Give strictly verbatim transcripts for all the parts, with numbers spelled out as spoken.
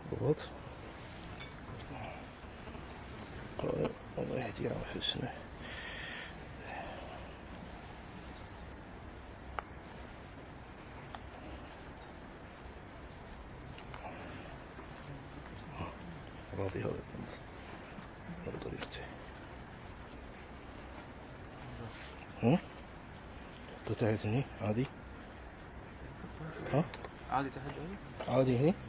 بالضبط. الله يهديه في السنة. راضي هذا من طريقته. هم؟ تحت هني عادي. ها؟ عادي تحت هني. عادي هني.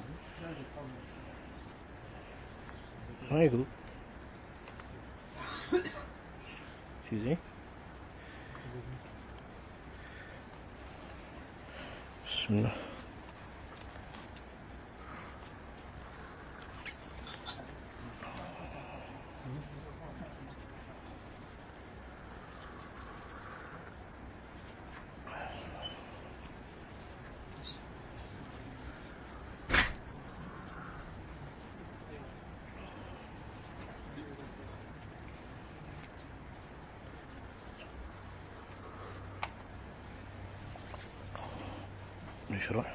ما يقلب. شي زين. بسم الله. نشرح.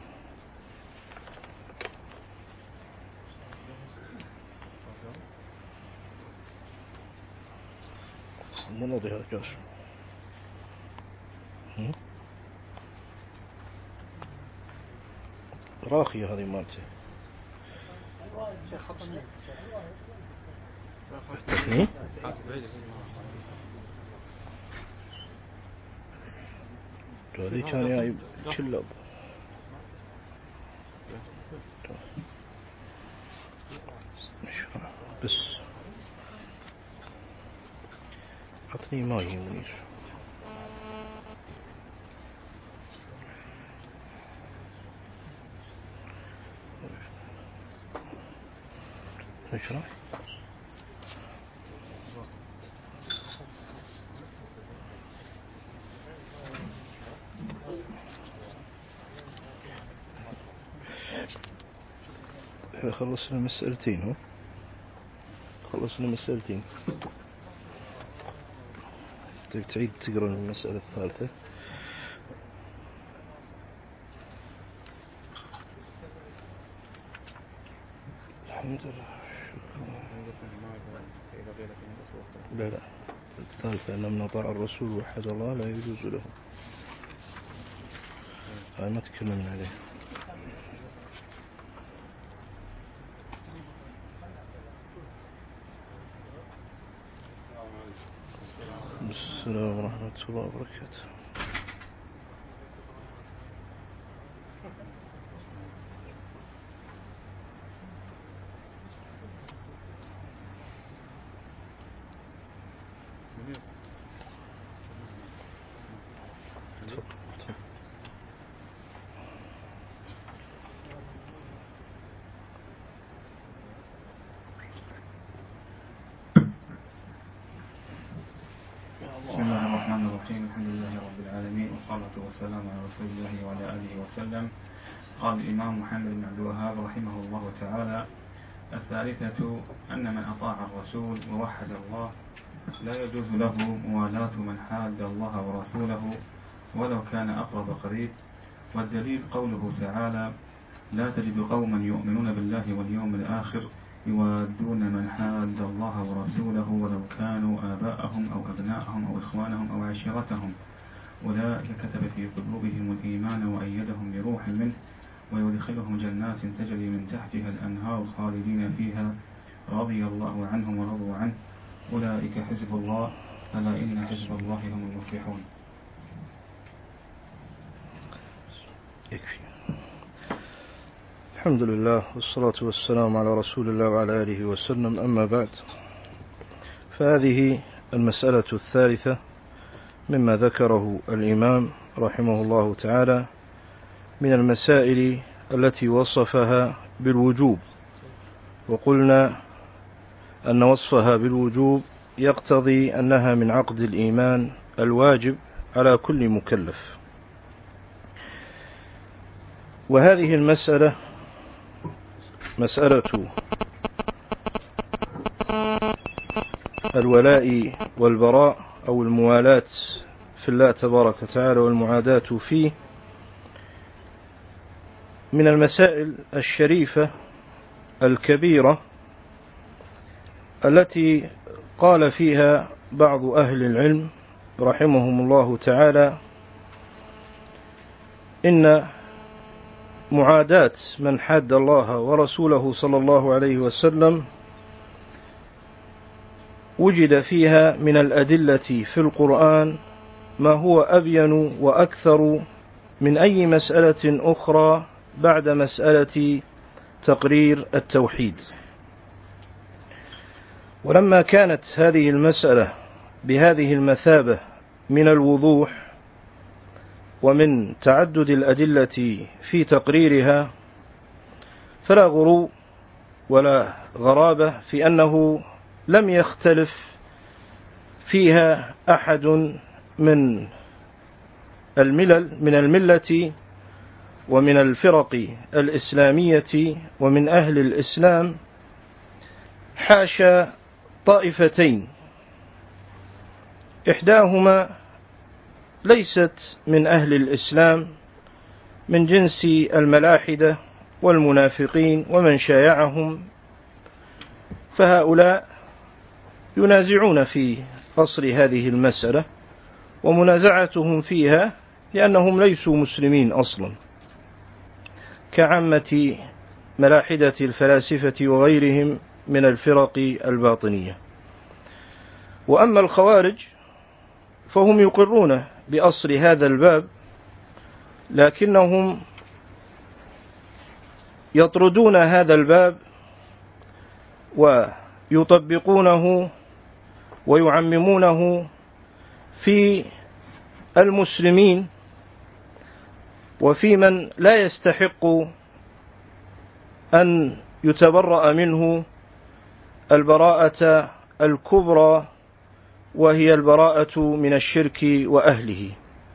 من وضع هذا جاش. راخية هذه مالته. هذه كان جايب شلب. بس عطني ماي منير. نشرح. خلصنا مسألتين. هو خلصنا مسألتين. تعيد تقرأ المسألة الثالثة. الحمد لله. لا لا الثالثة أن من أطاع الرسول وحد الله لا يجوز له. هاي ما تكلمنا عليه. السلام ورحمة الله وبركاته. بسم الله الرحمن الرحيم. الحمد لله رب العالمين، والصلاة والسلام على رسول الله وعلى آله وسلم. قال الإمام محمد بن عبد الوهاب رحمه الله تعالى: الثالثة أن من أطاع الرسول ووحد الله لا يجوز له موالاة من حاد الله ورسوله ولو كان أقرب قريب. والدليل قوله تعالى: لا تجد قوما يؤمنون بالله واليوم الآخر يوادون من حاد الله ورسوله ولو كانوا آباءهم أو أبناءهم أو إخوانهم أو عشيرتهم أولئك كتب في قلوبهم الإيمان وأيدهم بروح منه ويدخلهم جنات تجري من تحتها الأنهار خالدين فيها رضي الله عنهم ورضوا عنه أولئك حزب الله ألا إن حزب الله هم المفلحون. يكفي. الحمد لله والصلاة والسلام على رسول الله وعلى آله وسلم. أما بعد، فهذه المسألة الثالثة مما ذكره الإمام رحمه الله تعالى من المسائل التي وصفها بالوجوب. وقلنا أن وصفها بالوجوب يقتضي أنها من عقد الإيمان الواجب على كل مكلف. وهذه المسألة مسألة الولاء والبراء أو الموالاة في الله تبارك وتعالى والمعاداة فيه من المسائل الشريفة الكبيرة التي قال فيها بعض أهل العلم رحمهم الله تعالى إن معاداة من حاد الله ورسوله صلى الله عليه وسلم وجد فيها من الأدلة في القرآن ما هو أبين وأكثر من أي مسألة أخرى بعد مسألة تقرير التوحيد. ولما كانت هذه المسألة بهذه المثابة من الوضوح ومن تعدد الأدلة في تقريرها، فلا غرو ولا غرابة في أنه لم يختلف فيها أحد من الملل من الملة ومن الفرق الإسلامية ومن أهل الإسلام، حاشا طائفتين إحداهما ليست من أهل الإسلام من جنس الملاحدة والمنافقين ومن شايعهم، فهؤلاء ينازعون في أصل هذه المسألة، ومنازعتهم فيها لأنهم ليسوا مسلمين أصلا كعامة ملاحدة الفلاسفة وغيرهم من الفرق الباطنية. وأما الخوارج فهم يقرون بأصل هذا الباب، لكنهم يطردون هذا الباب ويطبقونه ويعممونه في المسلمين وفي من لا يستحق أن يتبرأ منه البراءة الكبرى، وهي البراءة من الشرك وأهله.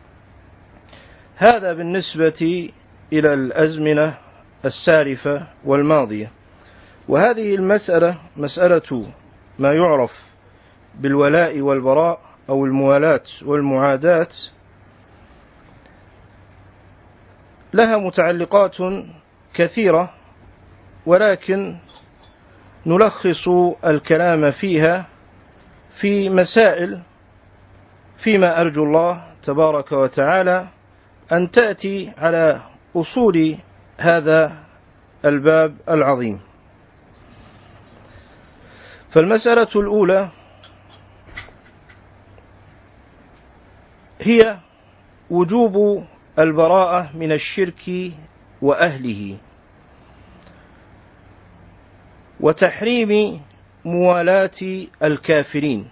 هذا بالنسبة إلى الأزمنة السالفة والماضية. وهذه المسألة مسألة ما يعرف بالولاء والبراء أو الموالاة والمعاداة لها متعلقات كثيرة، ولكن نلخص الكلام فيها في مسائل فيما أرجو الله تبارك وتعالى أن تأتي على أصول هذا الباب العظيم. فالمسألة الأولى هي وجوب البراءة من الشرك وأهله، وتحريم موالاة الكافرين.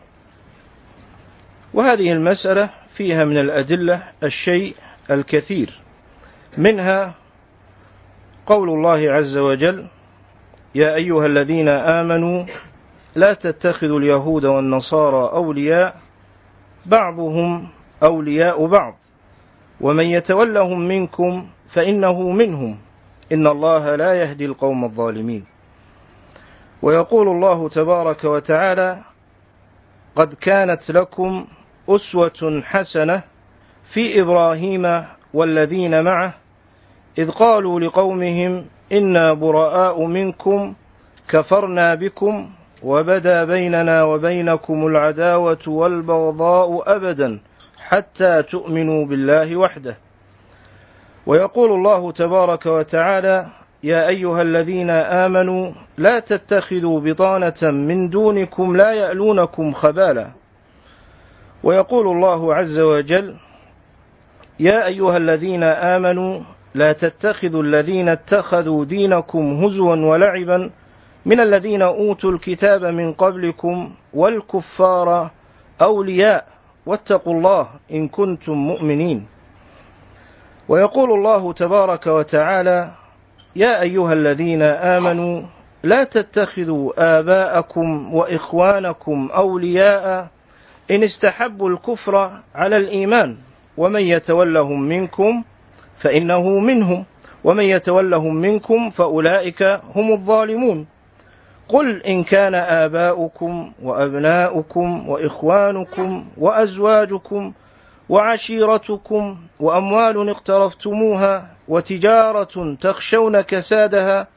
وهذه المسألة فيها من الأدلة الشيء الكثير، منها قول الله عز وجل: يا أيها الذين آمنوا لا تتخذوا اليهود والنصارى أولياء بعضهم أولياء بعض ومن يتولهم منكم فإنه منهم إن الله لا يهدي القوم الظالمين. ويقول الله تبارك وتعالى: قد كانت لكم أسوة حسنة في إبراهيم والذين معه إذ قالوا لقومهم إنا براء منكم كفرنا بكم وبدا بيننا وبينكم العداوة والبغضاء أبدا حتى تؤمنوا بالله وحده. ويقول الله تبارك وتعالى: يا أيها الذين آمنوا لا تتخذوا بطانة من دونكم لا يألونكم خبالا. ويقول الله عز وجل: يا أيها الذين آمنوا لا تتخذوا الذين اتخذوا دينكم هزوا ولعبا من الذين أوتوا الكتاب من قبلكم والكفار أولياء واتقوا الله إن كنتم مؤمنين. ويقول الله تبارك وتعالى: يا أيها الذين آمنوا لا تتخذوا آباءكم وإخوانكم أولياء إن استحبوا الكفر على الإيمان ومن يتولهم منكم فإنه منهم ومن يتولهم منكم فأولئك هم الظالمون. قل إن كان آباؤكم وأبناؤكم وإخوانكم وأزواجكم وعشيرتكم وأموال اقترفتموها وتجارة تخشون كسادها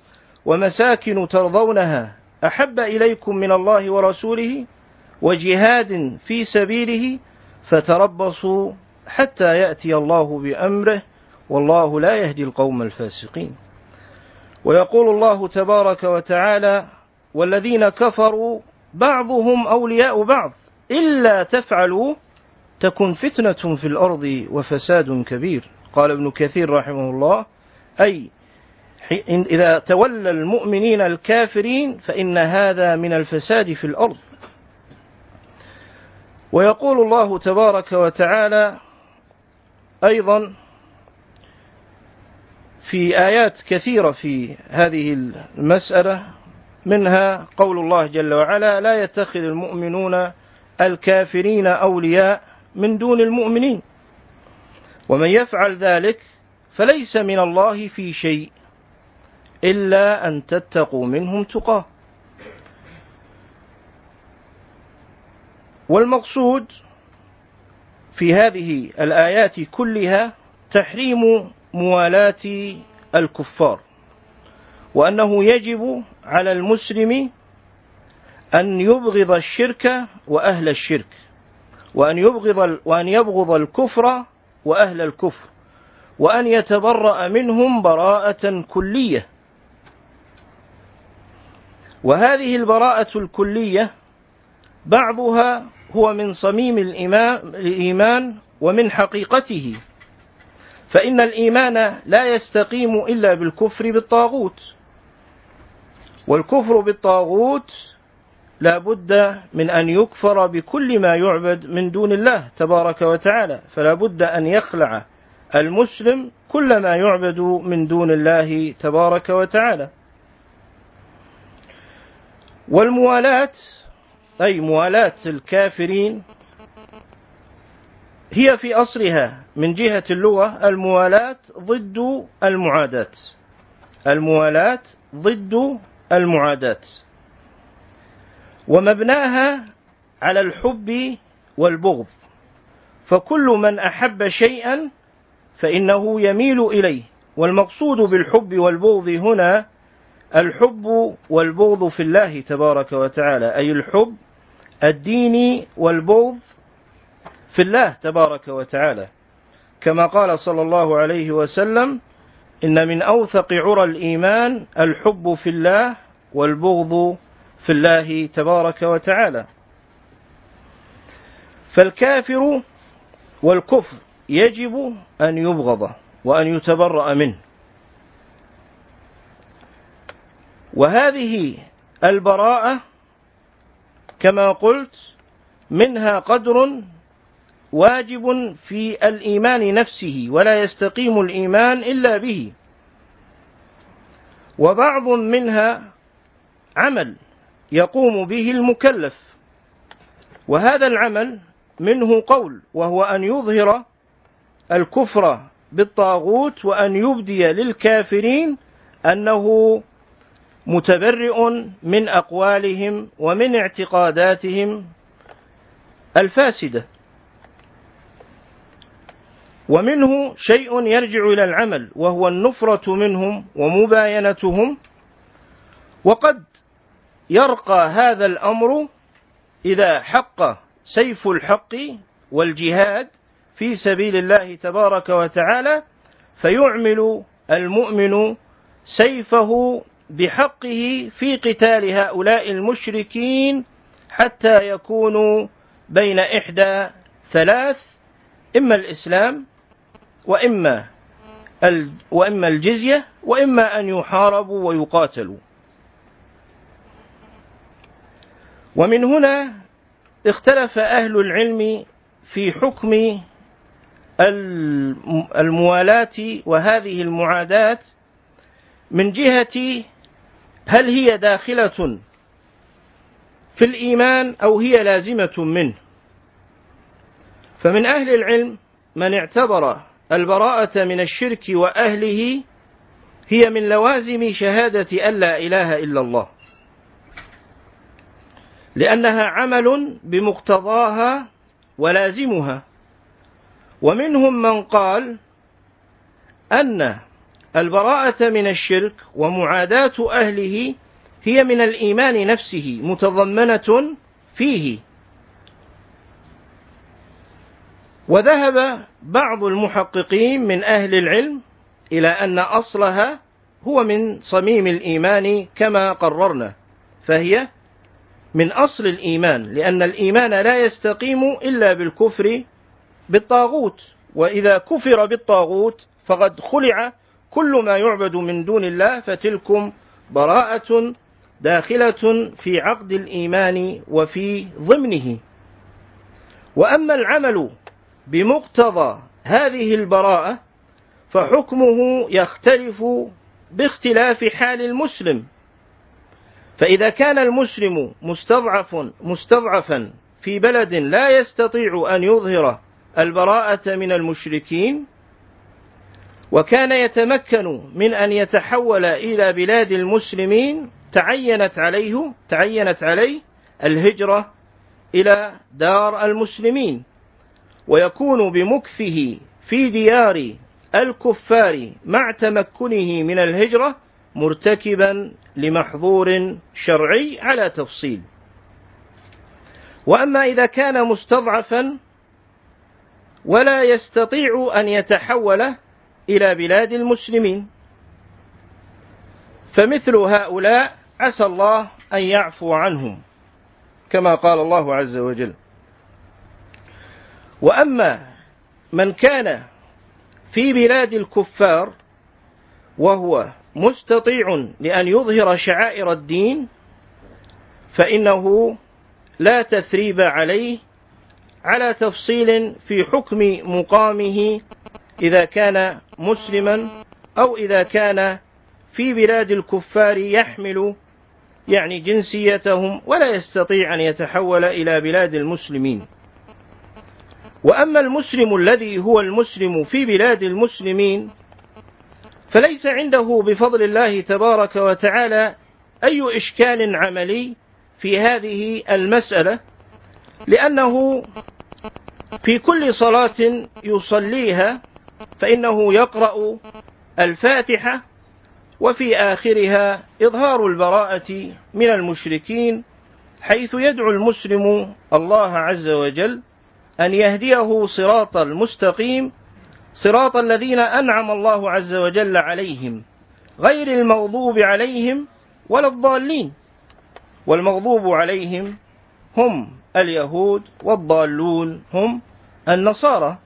ومساكن ترضونها أحب إليكم من الله ورسوله وجهاد في سبيله فتربصوا حتى يأتي الله بأمره والله لا يهدي القوم الفاسقين. ويقول الله تبارك وتعالى: والذين كفروا بعضهم أولياء بعض إلا تفعلوا تكن فتنة في الأرض وفساد كبير. قال ابن كثير رحمه الله: أي إذا تولى المؤمنين الكافرين فإن هذا من الفساد في الأرض. ويقول الله تبارك وتعالى أيضا في آيات كثيرة في هذه المسألة، منها قول الله جل وعلا: لا يتخذ المؤمنون الكافرين أولياء من دون المؤمنين ومن يفعل ذلك فليس من الله في شيء إلا أن تتقوا منهم تقاه. والمقصود في هذه الآيات كلها تحريم موالاة الكفار، وأنه يجب على المسلم أن يبغض الشرك وأهل الشرك، وأن يبغض وأن يبغض الكفر وأهل الكفر، وأن يتبرأ منهم براءة كلية. وهذه البراءة الكلية بعضها هو من صميم الإيمان ومن حقيقته، فإن الإيمان لا يستقيم إلا بالكفر بالطاغوت، والكفر بالطاغوت لا بد من أن يكفر بكل ما يعبد من دون الله تبارك وتعالى، فلا بد أن يخلع المسلم كل ما يعبد من دون الله تبارك وتعالى. والموالاة أي موالاة الكافرين هي في أصلها من جهة اللغة الموالاة ضد المعاداة، الموالاة ضد المعاداة، ومبناها على الحب والبغض، فكل من أحب شيئا فإنه يميل إليه. والمقصود بالحب والبغض هنا الحب والبغض في الله تبارك وتعالى، أي الحب الديني والبغض في الله تبارك وتعالى، كما قال صلى الله عليه وسلم: إن من أوثق عرى الإيمان الحب في الله والبغض في الله تبارك وتعالى. فالكافر والكفر يجب أن يبغض وأن يتبرأ منه، وهذه البراءة كما قلت منها قدر واجب في الإيمان نفسه، ولا يستقيم الإيمان إلا به، وبعض منها عمل يقوم به المكلف، وهذا العمل منه قول، وهو أن يظهر الكفر بالطاغوت وأن يبدي للكافرين أنه متبرئ من أقوالهم ومن اعتقاداتهم الفاسدة. ومنه شيء يرجع إلى العمل، وهو النفرة منهم ومباينتهم، وقد يرقى هذا الأمر إذا حق سيف الحق والجهاد في سبيل الله تبارك وتعالى، فيعمل المؤمن سيفه بحقه في قتال هؤلاء المشركين حتى يكونوا بين إحدى ثلاث: إما الإسلام وإما وإما الجزية وإما أن يحاربوا ويقاتلوا. ومن هنا اختلف أهل العلم في حكم الموالاة وهذه المعاداة من جهة هل هي داخلة في الإيمان أو هي لازمة منه. فمن أهل العلم من اعتبر البراءة من الشرك وأهله هي من لوازم شهادة أن لا إله إلا الله، لأنها عمل بمقتضاها ولازمها. ومنهم من قال أن البراءة من الشرك ومعاداة أهله هي من الإيمان نفسه متضمنة فيه. وذهب بعض المحققين من أهل العلم إلى أن أصلها هو من صميم الإيمان كما قررنا، فهي من أصل الإيمان، لأن الإيمان لا يستقيم إلا بالكفر بالطاغوت، وإذا كفر بالطاغوت فقد خلع كل ما يعبد من دون الله، فتلكم براءة داخلة في عقد الإيمان وفي ضمنه. وأما العمل بمقتضى هذه البراءة فحكمه يختلف باختلاف حال المسلم، فإذا كان المسلم مستضعف مستضعفا في بلد لا يستطيع أن يظهر البراءة من المشركين، وكان يتمكن من أن يتحول إلى بلاد المسلمين، تعينت عليه تعينت عليه الهجرة إلى دار المسلمين، ويكون بمكثه في ديار الكفار مع تمكنه من الهجرة مرتكبا لمحظور شرعي على تفصيل. وأما إذا كان مستضعفا ولا يستطيع أن يتحول إلى بلاد المسلمين، فمثل هؤلاء عسى الله أن يعفو عنهم كما قال الله عز وجل. وأما من كان في بلاد الكفار وهو مستطيع لأن يظهر شعائر الدين فإنه لا تثريب عليه على تفصيل في حكم مقامه إذا كان مسلما أو إذا كان في بلاد الكفار يحمل يعني جنسيتهم ولا يستطيع أن يتحول إلى بلاد المسلمين. وأما المسلم الذي هو المسلم في بلاد المسلمين فليس عنده بفضل الله تبارك وتعالى أي إشكال عملي في هذه المسألة، لأنه في كل صلاة يصليها فإنه يقرأ الفاتحة، وفي آخرها إظهار البراءة من المشركين، حيث يدعو المسلم الله عز وجل أن يهديه صراط المستقيم، صراط الذين أنعم الله عز وجل عليهم غير المغضوب عليهم ولا الضالين. والمغضوب عليهم هم اليهود، والضالون هم النصارى.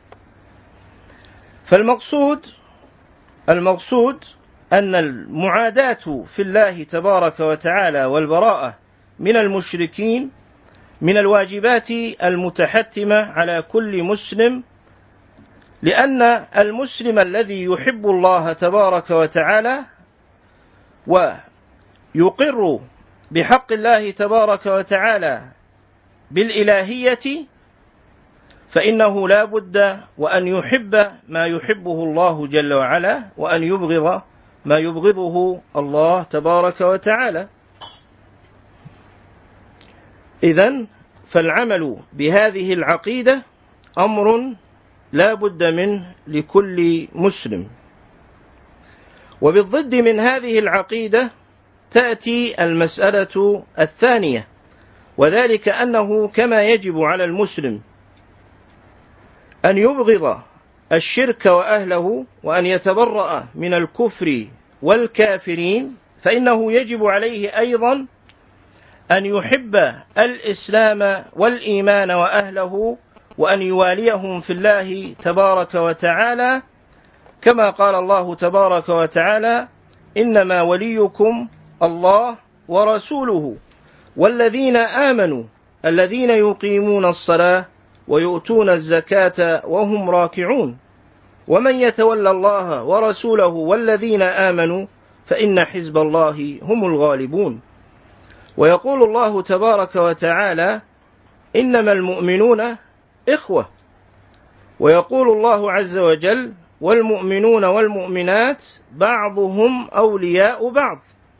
فالمقصود المقصود أن المعاداة في الله تبارك وتعالى والبراءة من المشركين من الواجبات المتحتمة على كل مسلم، لأن المسلم الذي يحب الله تبارك وتعالى ويقر بحق الله تبارك وتعالى بالإلهية فإنه لا بد وأن يحب ما يحبه الله جل وعلا، وأن يبغض ما يبغضه الله تبارك وتعالى. إذن فالعمل بهذه العقيدة أمر لا بد منه لكل مسلم. وبالضد من هذه العقيدة تأتي المسألة الثانية، وذلك أنه كما يجب على المسلم أن يبغض الشرك وأهله وأن يتبرأ من الكفر والكافرين، فإنه يجب عليه أيضا أن يحب الإسلام والإيمان وأهله، وأن يواليهم في الله تبارك وتعالى، كما قال الله تبارك وتعالى: إنما وليكم الله ورسوله والذين آمنوا الذين يقيمون الصلاة ويؤتون الزكاة وهم راكعون ومن يتولى الله ورسوله والذين آمنوا فإن حزب الله هم الغالبون. ويقول الله تبارك وتعالى: إنما المؤمنون إخوة. ويقول الله عز وجل: والمؤمنون والمؤمنات بعضهم أولياء بعض.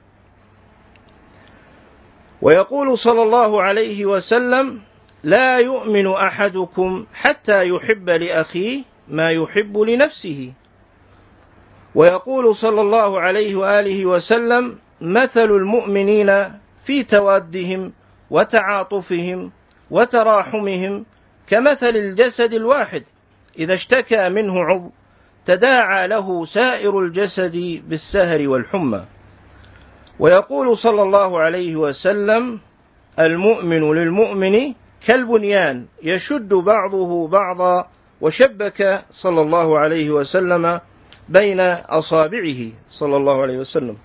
ويقول صلى الله عليه وسلم: لا يؤمن أحدكم حتى يحب لأخيه ما يحب لنفسه. ويقول صلى الله عليه وآله وسلم: مثل المؤمنين في توادهم وتعاطفهم وتراحمهم كمثل الجسد الواحد إذا اشتكى منه عضو تداعى له سائر الجسد بالسهر والحمى. ويقول صلى الله عليه وسلم: المؤمن للمؤمن كالبنيان يشد بعضه بعضا، وشبك صلى الله عليه وسلم بين أصابعه صلى الله عليه وسلم.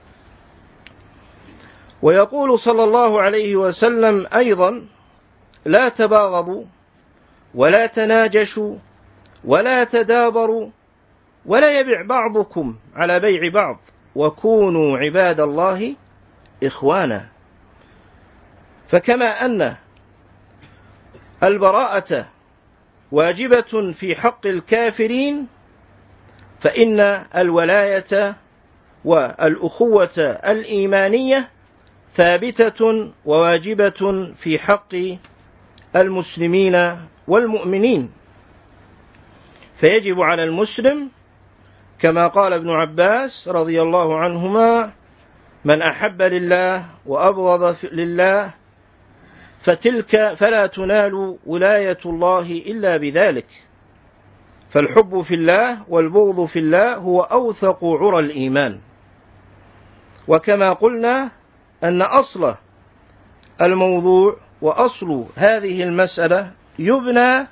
ويقول صلى الله عليه وسلم أيضا: لا تباغضوا ولا تناجشوا ولا تدابروا ولا يبع بعضكم على بيع بعض، وكونوا عباد الله إخوانا. فكما أن البراءة واجبة في حق الكافرين، فإن الولاية والأخوة الإيمانية ثابتة وواجبة في حق المسلمين والمؤمنين. فيجب على المسلم كما قال ابن عباس رضي الله عنهما: من أحب لله وأبغض لله فتلك فلا تنال ولاية الله إلا بذلك. فالحب في الله والبغض في الله هو أوثق عرى الإيمان. وكما قلنا أن أصل الموضوع وأصل هذه المسألة يبنى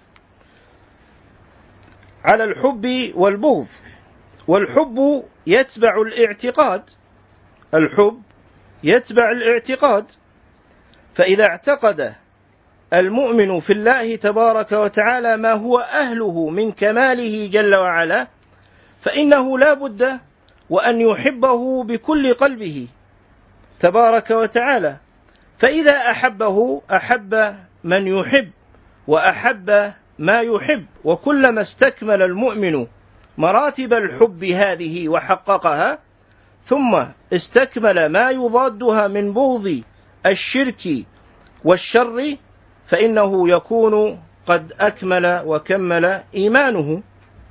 على الحب والبغض، والحب يتبع الاعتقاد، الحب يتبع الاعتقاد. فإذا اعتقد المؤمن في الله تبارك وتعالى ما هو أهله من كماله جل وعلا، فإنه لا بد وأن يحبه بكل قلبه تبارك وتعالى. فإذا أحبه أحب من يحب وأحب ما يحب. وكلما استكمل المؤمن مراتب الحب هذه وحققها، ثم استكمل ما يضادها من بغض الشرك والشر، فإنه يكون قد أكمل وكمل إيمانه.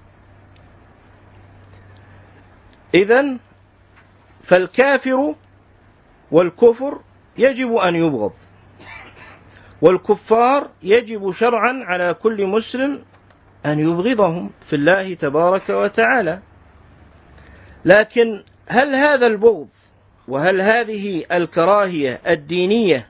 إذن فالكافر والكفر يجب أن يبغض، والكفار يجب شرعا على كل مسلم أن يبغضهم في الله تبارك وتعالى. لكن هل هذا البغض وهل هذه الكراهية الدينية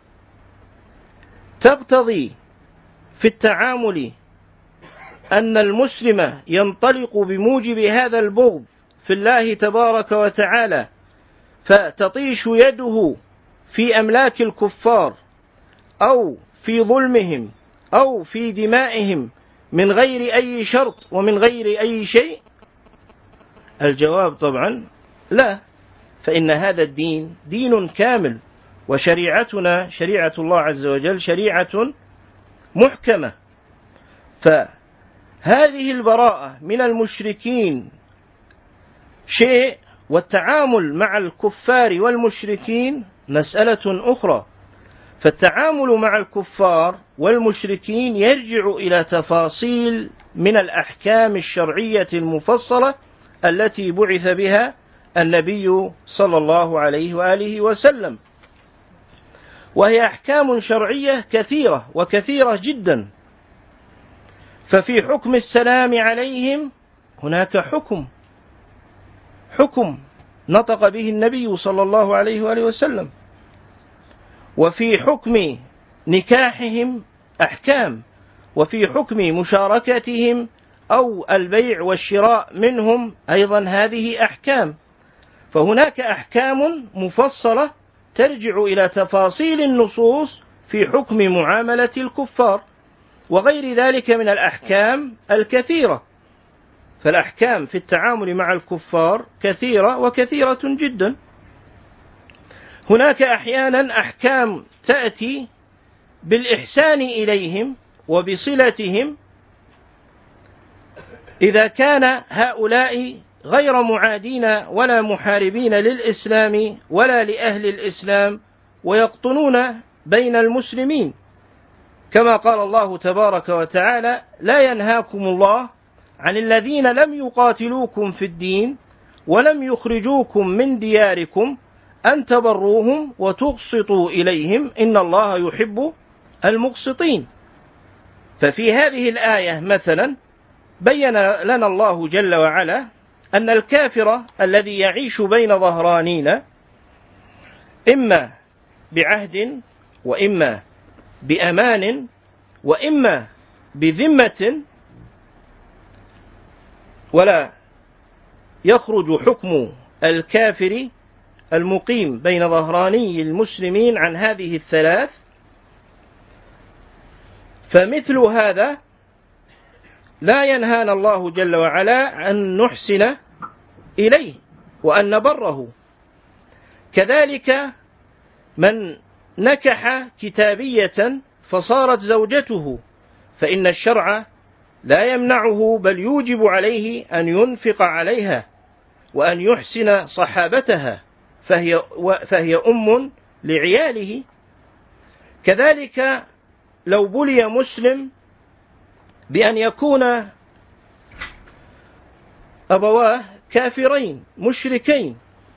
تقتضي في التعامل أن المسلم ينطلق بموجب هذا البغض في الله تبارك وتعالى فتطيش يده في أملاك الكفار أو في ظلمهم أو في دمائهم من غير أي شرط ومن غير أي شيء؟ الجواب طبعا لا. فإن هذا الدين دين كامل، وشريعتنا شريعة الله عز وجل شريعة محكمة. فهذه البراءة من المشركين شيء، والتعامل مع الكفار والمشركين مسألة أخرى. فالتعامل مع الكفار والمشركين يرجع إلى تفاصيل من الأحكام الشرعية المفصلة التي بعث بها النبي صلى الله عليه وآله وسلم، وهي أحكام شرعية كثيرة وكثيرة جدا. ففي حكم السلام عليهم هناك حكم حكم نطق به النبي صلى الله عليه وآله وسلم، وفي حكم نكاحهم أحكام، وفي حكم مشاركتهم أو البيع والشراء منهم أيضا هذه أحكام. فهناك أحكام مفصلة ترجع إلى تفاصيل النصوص في حكم معاملة الكفار وغير ذلك من الأحكام الكثيرة. فالأحكام في التعامل مع الكفار كثيرة وكثيرة جدا. هناك أحيانا أحكام تأتي بالإحسان إليهم وبصلتهم إذا كان هؤلاء غير معادين ولا محاربين للإسلام ولا لأهل الإسلام ويقطنون بين المسلمين، كما قال الله تبارك وتعالى: لا ينهاكم الله عن الذين لم يقاتلوكم في الدين ولم يخرجوكم من دياركم أن تبروهم وتقسطوا إليهم إن الله يحب المقسطين. ففي هذه الآية مثلا بين لنا الله جل وعلا أن الكافر الذي يعيش بين ظهرانينا إما بعهد وإما بأمان وإما بذمة، ولا يخرج حكم الكافر المقيم بين ظهراني المسلمين عن هذه الثلاث، فمثل هذا لا ينهانا الله جل وعلا أن نحسن إليه وأن نبره. كذلك من نكح كتابية فصارت زوجته، فإن الشرع لا يمنعه بل يوجب عليه أن ينفق عليها وأن يحسن صحابتها، فهي, فهي أم لعياله. كذلك لو بلي مسلم بأن يكون أبواه كافرين مشركين،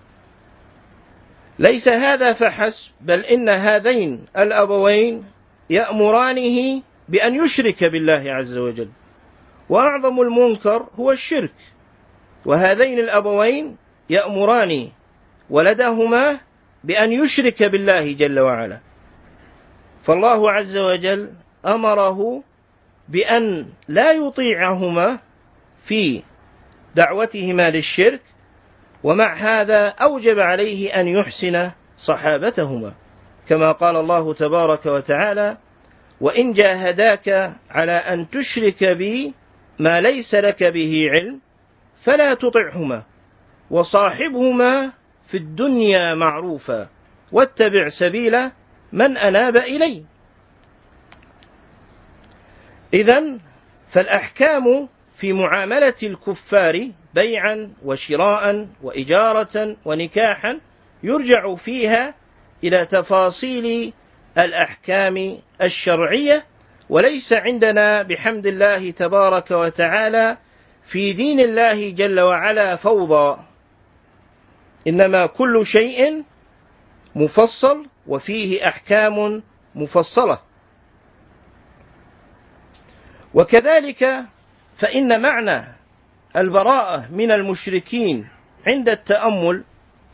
ليس هذا فحسب، بل إن هذين الأبوين يأمرانه بأن يشرك بالله عز وجل، وأعظم المنكر هو الشرك، وهذين الأبوين يأمران ولدهما بأن يشرك بالله جل وعلا، فالله عز وجل أمره بأن لا يطيعهما في دعوتهما للشرك، ومع هذا أوجب عليه أن يحسن صحابتهما، كما قال الله تبارك وتعالى: وإن جاهداك على أن تشرك بي ما ليس لك به علم فلا تطعهما وصاحبهما في الدنيا معروفا واتبع سبيل من أناب إلي. إذن فالأحكام في معاملة الكفار بيعا وشراء وإجارة ونكاحا يرجع فيها إلى تفاصيل الأحكام الشرعية، وليس عندنا بحمد الله تبارك وتعالى في دين الله جل وعلا فوضى، إنما كل شيء مفصل وفيه أحكام مفصلة. وكذلك فإن معنى البراءة من المشركين عند التأمل،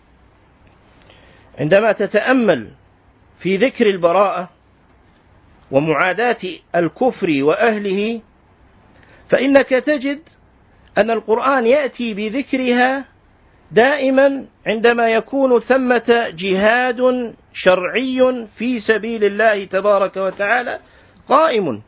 عندما تتأمل في ذكر البراءة ومعاداة الكفر وأهله، فإنك تجد أن القرآن يأتي بذكرها دائما عندما يكون ثمة جهاد شرعي في سبيل الله تبارك وتعالى قائم،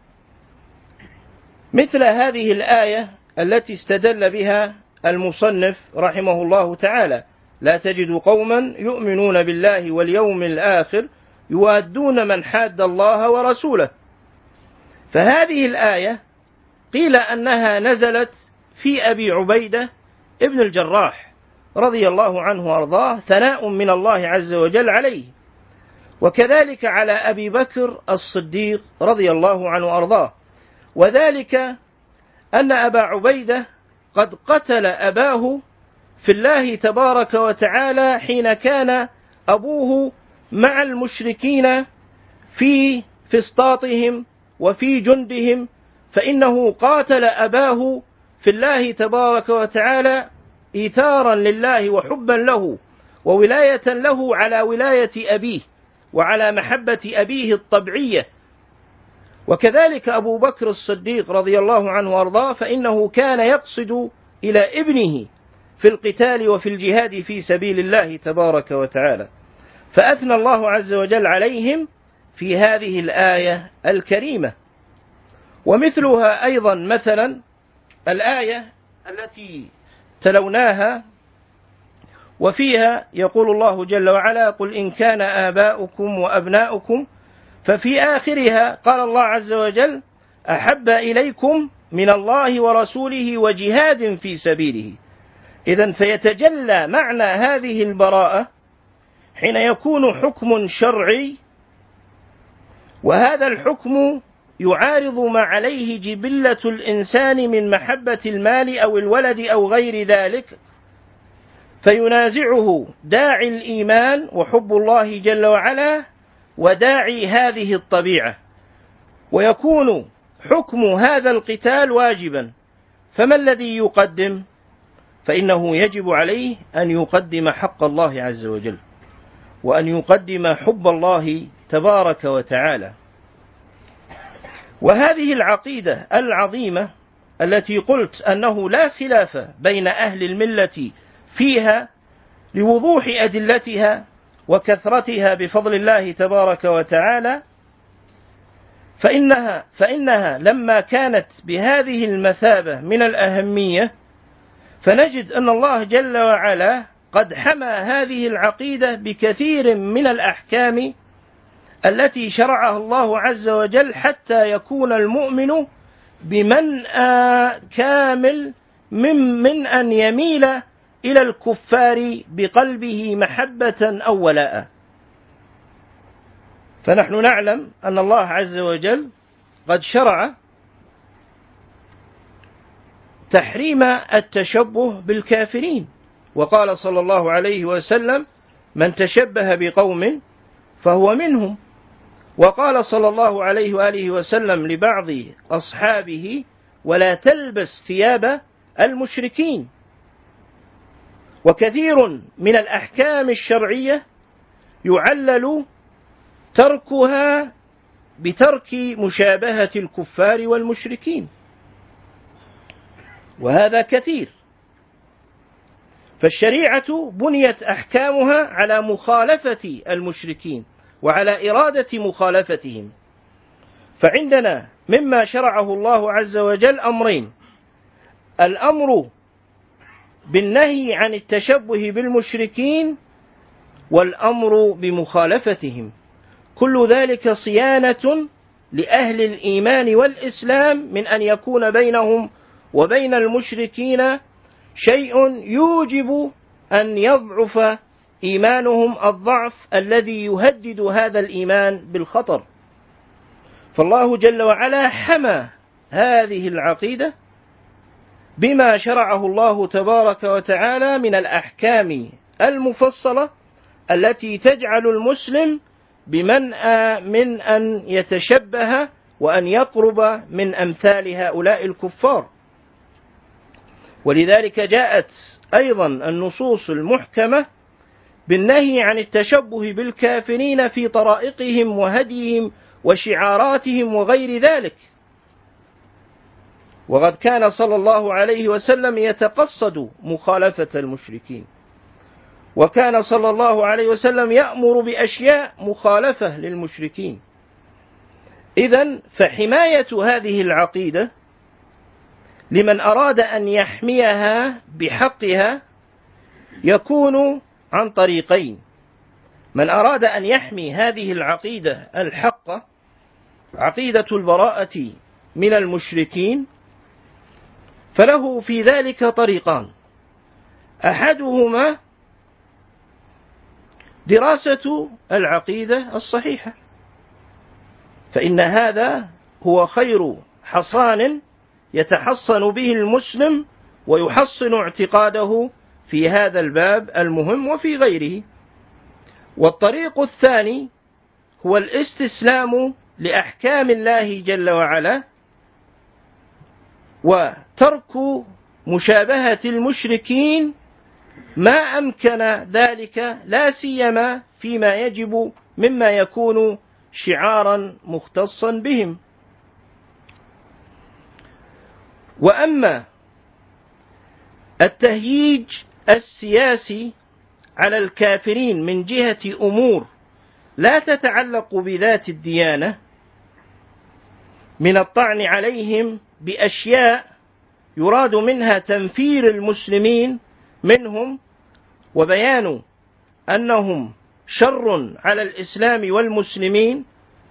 مثل هذه الآية التي استدل بها المصنف رحمه الله تعالى: لا تجد قوما يؤمنون بالله واليوم الآخر يوادون من حاد الله ورسوله. فهذه الآية قيل أنها نزلت في أبي عبيدة ابن الجراح رضي الله عنه وأرضاه، ثناء من الله عز وجل عليه، وكذلك على أبي بكر الصديق رضي الله عنه وأرضاه، وذلك أن أبا عبيدة قد قتل أباه في الله تبارك وتعالى حين كان أبوه مع المشركين في فسطاطهم وفي جندهم، فإنه قاتل أباه في الله تبارك وتعالى إيثارا لله وحبا له وولاية له على ولاية أبيه وعلى محبة أبيه الطبيعية. وكذلك أبو بكر الصديق رضي الله عنه وأرضاه، فإنه كان يقصد إلى ابنه في القتال وفي الجهاد في سبيل الله تبارك وتعالى، فأثنى الله عز وجل عليهم في هذه الآية الكريمة. ومثلها أيضا مثلا الآية التي تلوناها وفيها يقول الله جل وعلا: قل إن كان آباؤكم وأبناؤكم، ففي آخرها قال الله عز وجل: أحب إليكم من الله ورسوله وجهاد في سبيله. إذن فيتجلى معنى هذه البراءة حين يكون حكم شرعي، وهذا الحكم يعارض ما عليه جبلة الإنسان من محبة المال أو الولد أو غير ذلك، فينازعه داعي الإيمان وحب الله جل وعلا وداعي هذه الطبيعة، ويكون حكم هذا القتال واجبا. فما الذي يقدم؟ فإنه يجب عليه أن يقدم حق الله عز وجل، وأن يقدم حب الله تبارك وتعالى. وهذه العقيدة العظيمة التي قلت أنه لا خلاف بين أهل الملة فيها لوضوح أدلتها وكثرتها بفضل الله تبارك وتعالى، فإنها, فإنها لما كانت بهذه المثابة من الأهمية، فنجد أن الله جل وعلا قد حمى هذه العقيدة بكثير من الأحكام التي شرعها الله عز وجل، حتى يكون المؤمن بمنأى كامل من, من أن يميل إلى الكفار بقلبه محبة أو ولاء. فنحن نعلم أن الله عز وجل قد شرع تحريم التشبه بالكافرين، وقال صلى الله عليه وسلم: من تشبه بقوم فهو منهم. وقال صلى الله عليه وآله وسلم لبعض أصحابه: ولا تلبس ثياب المشركين. وكثير من الأحكام الشرعية يعلل تركها بترك مشابهة الكفار والمشركين، وهذا كثير. فالشريعة بنيت أحكامها على مخالفة المشركين وعلى إرادة مخالفتهم. فعندنا مما شرعه الله عز وجل أمرين: الأمر بالنهي عن التشبه بالمشركين، والأمر بمخالفتهم. كل ذلك صيانة لأهل الإيمان والإسلام من أن يكون بينهم وبين المشركين شيء يوجب أن يضعف إيمانهم الضعف الذي يهدد هذا الإيمان بالخطر. فالله جل وعلا حمى هذه العقيدة بما شرعه الله تبارك وتعالى من الأحكام المفصلة التي تجعل المسلم بمنأى من أن يتشبه وأن يقرب من أمثال هؤلاء الكفار. ولذلك جاءت أيضا النصوص المحكمة بالنهي عن التشبه بالكافرين في طرائقهم وهديهم وشعاراتهم وغير ذلك. وقد كان صلى الله عليه وسلم يتقصد مخالفة المشركين، وكان صلى الله عليه وسلم يأمر بأشياء مخالفة للمشركين. إذن فحماية هذه العقيدة لمن أراد أن يحميها بحقها يكون عن طريقين: من أراد أن يحمي هذه العقيدة الحقة، عقيدة البراءة من المشركين، فله في ذلك طريقان: أحدهما دراسة العقيدة الصحيحة، فإن هذا هو خير حصان يتحصن به المسلم ويحصن اعتقاده في هذا الباب المهم وفي غيره. والطريق الثاني هو الاستسلام لأحكام الله جل وعلا وترك مشابهة المشركين ما أمكن ذلك، لا سيما فيما يجب مما يكون شعارا مختصا بهم. وأما التهييج السياسي على الكافرين من جهة أمور لا تتعلق بذات الديانة من الطعن عليهم بأشياء يراد منها تنفير المسلمين منهم وبيان أنهم شر على الإسلام والمسلمين،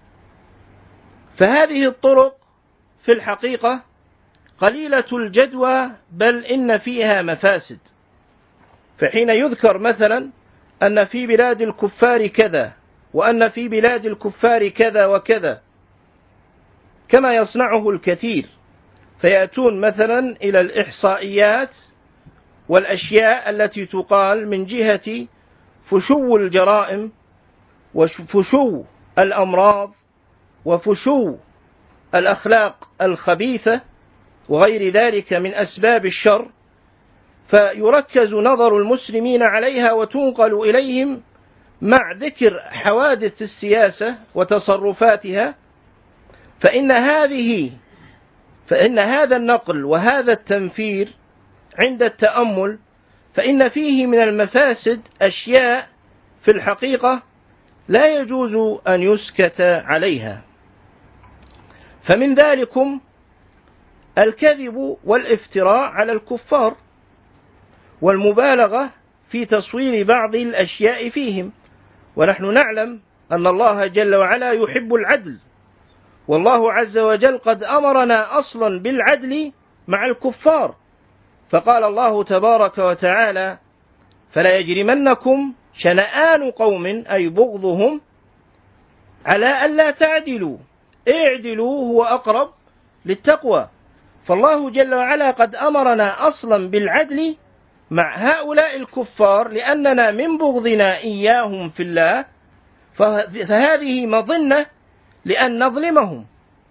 فهذه الطرق في الحقيقة قليلة الجدوى، بل إن فيها مفاسد. فحين يذكر مثلا أن في بلاد الكفار كذا، وأن في بلاد الكفار كذا وكذا، كما يصنعه الكثير، فيأتون مثلا إلى الإحصائيات والأشياء التي تقال من جهة فشو الجرائم وفشو الأمراض وفشو الأخلاق الخبيثة وغير ذلك من أسباب الشر، فيركز نظر المسلمين عليها وتنقل إليهم مع ذكر حوادث السياسة وتصرفاتها، فإن هذه فإن هذا النقل وهذا التنفير عند التأمل فإن فيه من المفاسد أشياء في الحقيقة لا يجوز أن يسكت عليها. فمن ذلكم الكذب والافتراء على الكفار والمبالغة في تصوير بعض الأشياء فيهم، ونحن نعلم أن الله جل وعلا يحب العدل، والله عز وجل قد أمرنا أصلا بالعدل مع الكفار، فقال الله تبارك وتعالى: فلا يجرمنكم شنآن قوم أي بغضهم على ألا تعدلوا اعدلوا هو أقرب للتقوى. فالله جل وعلا قد أمرنا أصلا بالعدل مع هؤلاء الكفار لأننا من بغضنا إياهم في الله، فهذه مظنة لأن نظلمهم.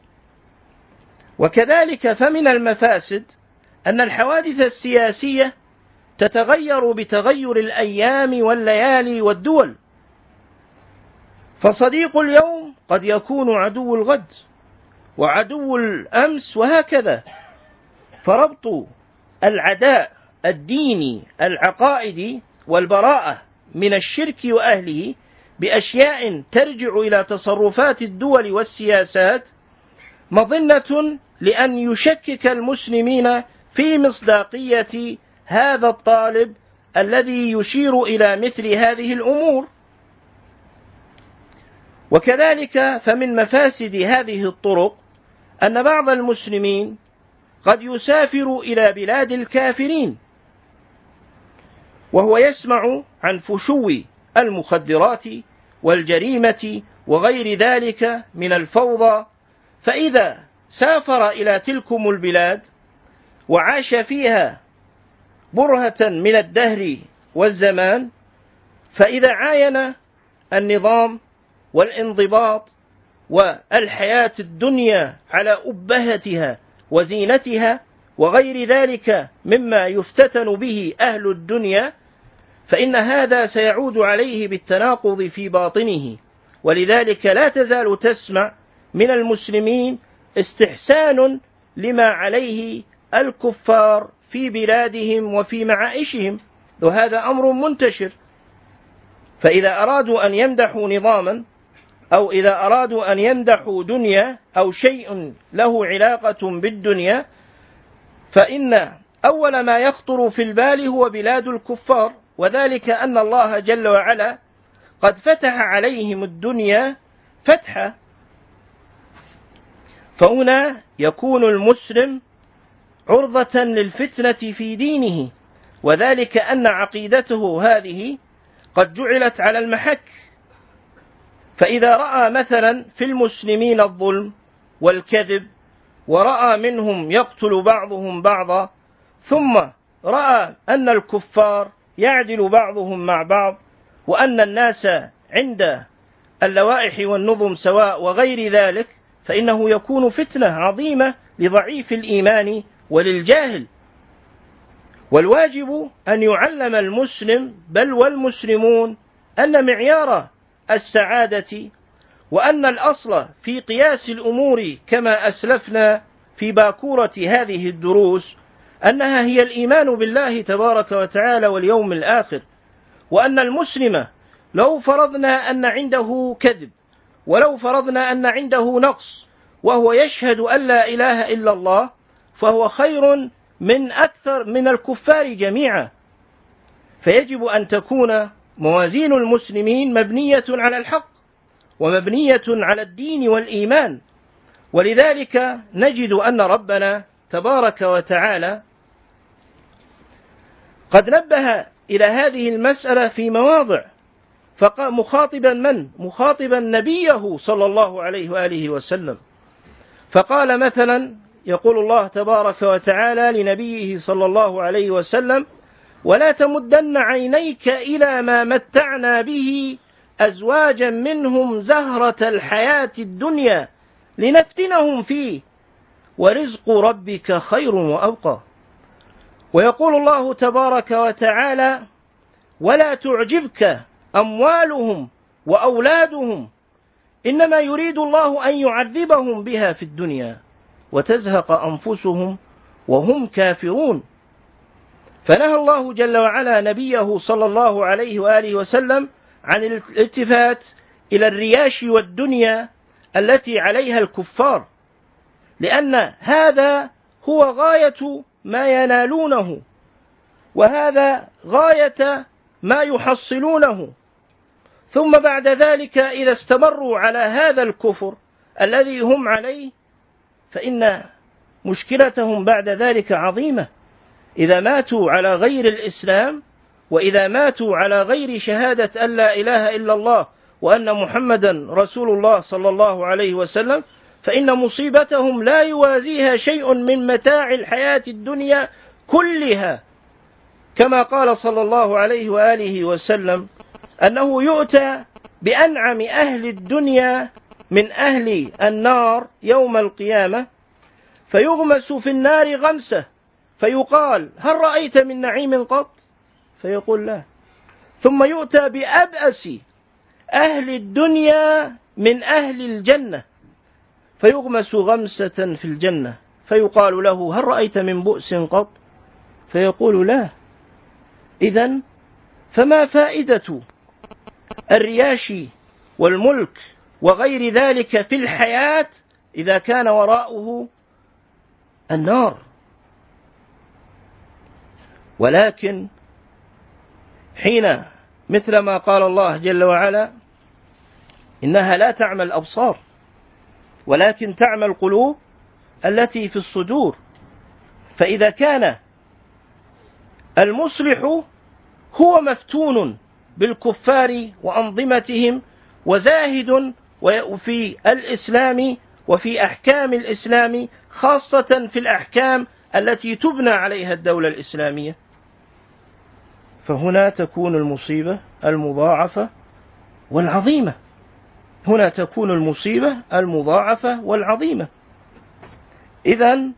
وكذلك فمن المفاسد أن الحوادث السياسية تتغير بتغير الأيام والليالي والدول، فصديق اليوم قد يكون عدو الغد وعدو الأمس وهكذا، فربط العداء الديني العقائدي والبراءة من الشرك وأهله بأشياء ترجع إلى تصرفات الدول والسياسات مظنة لأن يشكك المسلمين في مصداقية هذا الطالب الذي يشير إلى مثل هذه الأمور. وكذلك فمن مفاسد هذه الطرق أن بعض المسلمين قد يسافر إلى بلاد الكافرين وهو يسمع عن فشو المخدرات والجريمة وغير ذلك من الفوضى، فإذا سافر إلى تلكم البلاد وعاش فيها برهة من الدهر والزمان، فإذا عاين النظام والانضباط والحياة الدنيا على أبهتها وزينتها وغير ذلك مما يفتتن به أهل الدنيا، فإن هذا سيعود عليه بالتناقض في باطنه. ولذلك لا تزال تسمع من المسلمين استحسان لما عليه الكفار في بلادهم وفي معائشهم، وهذا أمر منتشر. فإذا أرادوا أن يمدحوا نظاما أو إذا أرادوا أن يمدحوا دنيا أو شيء له علاقة بالدنيا، فإن أول ما يخطر في البال هو بلاد الكفار، وذلك أن الله جل وعلا قد فتح عليهم الدنيا فتحا. فهنا يكون المسلم عرضة للفتنة في دينه، وذلك أن عقيدته هذه قد جعلت على المحك. فإذا رأى مثلا في المسلمين الظلم والكذب ورأى منهم يقتل بعضهم بعضا، ثم رأى أن الكفار يعدل بعضهم مع بعض، وأن الناس عند اللوائح والنظم سواء وغير ذلك، فإنه يكون فتنة عظيمة لضعيف الإيمان وللجاهل. والواجب أن يعلم المسلم بل والمسلمون أن معيار السعادة وأن الأصل في قياس الأمور كما أسلفنا في باكورة هذه الدروس أنها هي الإيمان بالله تبارك وتعالى واليوم الآخر، وأن المسلم لو فرضنا أن عنده كذب ولو فرضنا أن عنده نقص وهو يشهد أن لا إله إلا الله فهو خير من أكثر من الكفار جميعا. فيجب أن تكون موازين المسلمين مبنية على الحق ومبنية على الدين والإيمان. ولذلك نجد أن ربنا تبارك وتعالى قد نبه إلى هذه المسألة في مواضع، فقال مخاطبا من؟ مخاطبا نبيه صلى الله عليه وآله وسلم، فقال مثلا يقول الله تبارك وتعالى لنبيه صلى الله عليه وسلم: ولا تمدن عينيك إلى ما متعنا به أزواجا منهم زهرة الحياة الدنيا لنفتنهم فيه ورزق ربك خير وأبقى. ويقول الله تبارك وتعالى: ولا تعجبك أموالهم وأولادهم إنما يريد الله أن يعذبهم بها في الدنيا وتزهق أنفسهم وهم كافرون. فنهى الله جل وعلا نبيه صلى الله عليه وآله وسلم عن الالتفات إلى الرياش والدنيا التي عليها الكفار، لأن هذا هو غاية ما ينالونه، وهذا غاية ما يحصلونه. ثم بعد ذلك إذا استمروا على هذا الكفر الذي هم عليه فإن مشكلتهم بعد ذلك عظيمة. إذا ماتوا على غير الإسلام، وإذا ماتوا على غير شهادة أن لا إله إلا الله وأن محمدا رسول الله صلى الله عليه وسلم، فإن مصيبتهم لا يوازيها شيء من متاع الحياة الدنيا كلها، كما قال صلى الله عليه وآله وسلم أنه يؤتى بأنعم أهل الدنيا من أهل النار يوم القيامة فيغمس في النار غمسة فيقال: هل رأيت من نعيم قط؟ فيقول: لا. ثم يؤتى بأبأس أهل الدنيا من أهل الجنة فيغمس غمسة في الجنة فيقال له: هل رأيت من بؤس قط؟ فيقول: لا. إذن فما فائدة الرياش والملك وغير ذلك في الحياة إذا كان وراءه النار؟ ولكن حين مثل ما قال الله جل وعلا: إنها لا تعمى الأبصار ولكن تعمى القلوب التي في الصدور. فإذا كان المصلح هو مفتون بالكفار وأنظمتهم وزاهد في الإسلام وفي أحكام الإسلام، خاصة في الأحكام التي تبنى عليها الدولة الإسلامية، فهنا تكون المصيبة المضاعفة والعظيمة. هنا تكون المصيبة المضاعفة والعظيمة. إذن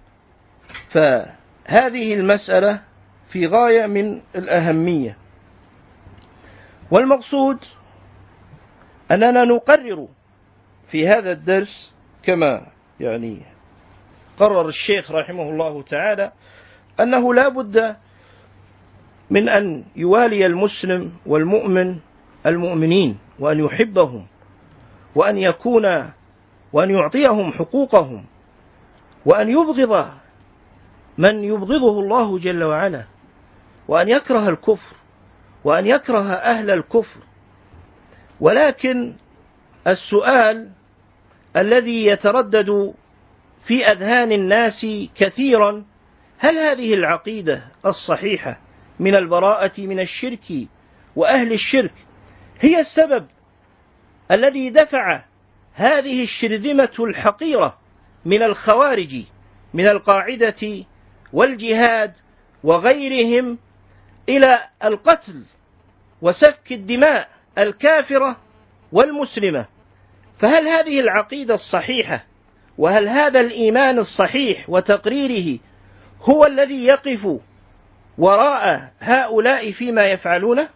فهذه المسألة في غاية من الأهمية. والمقصود أننا نقرر في هذا الدرس كما يعني قرر الشيخ رحمه الله تعالى أنه لا بد من أن يوالي المسلم والمؤمن المؤمنين، وأن يحبهم، وأن يكون وأن يعطيهم حقوقهم، وأن يبغض من يبغضه الله جل وعلا، وأن يكره الكفر، وأن يكره أهل الكفر. ولكن السؤال الذي يتردد في أذهان الناس كثيرا: هل هذه العقيدة الصحيحة من البراءة من الشرك وأهل الشرك هي السبب الذي دفع هذه الشرذمة الحقيرة من الخوارج من القاعدة والجهاد وغيرهم إلى القتل وسفك الدماء الكافرة والمسلمة؟ فهل هذه العقيدة الصحيحة وهل هذا الإيمان الصحيح وتقريره هو الذي يقف وراء هؤلاء فيما يفعلونه؟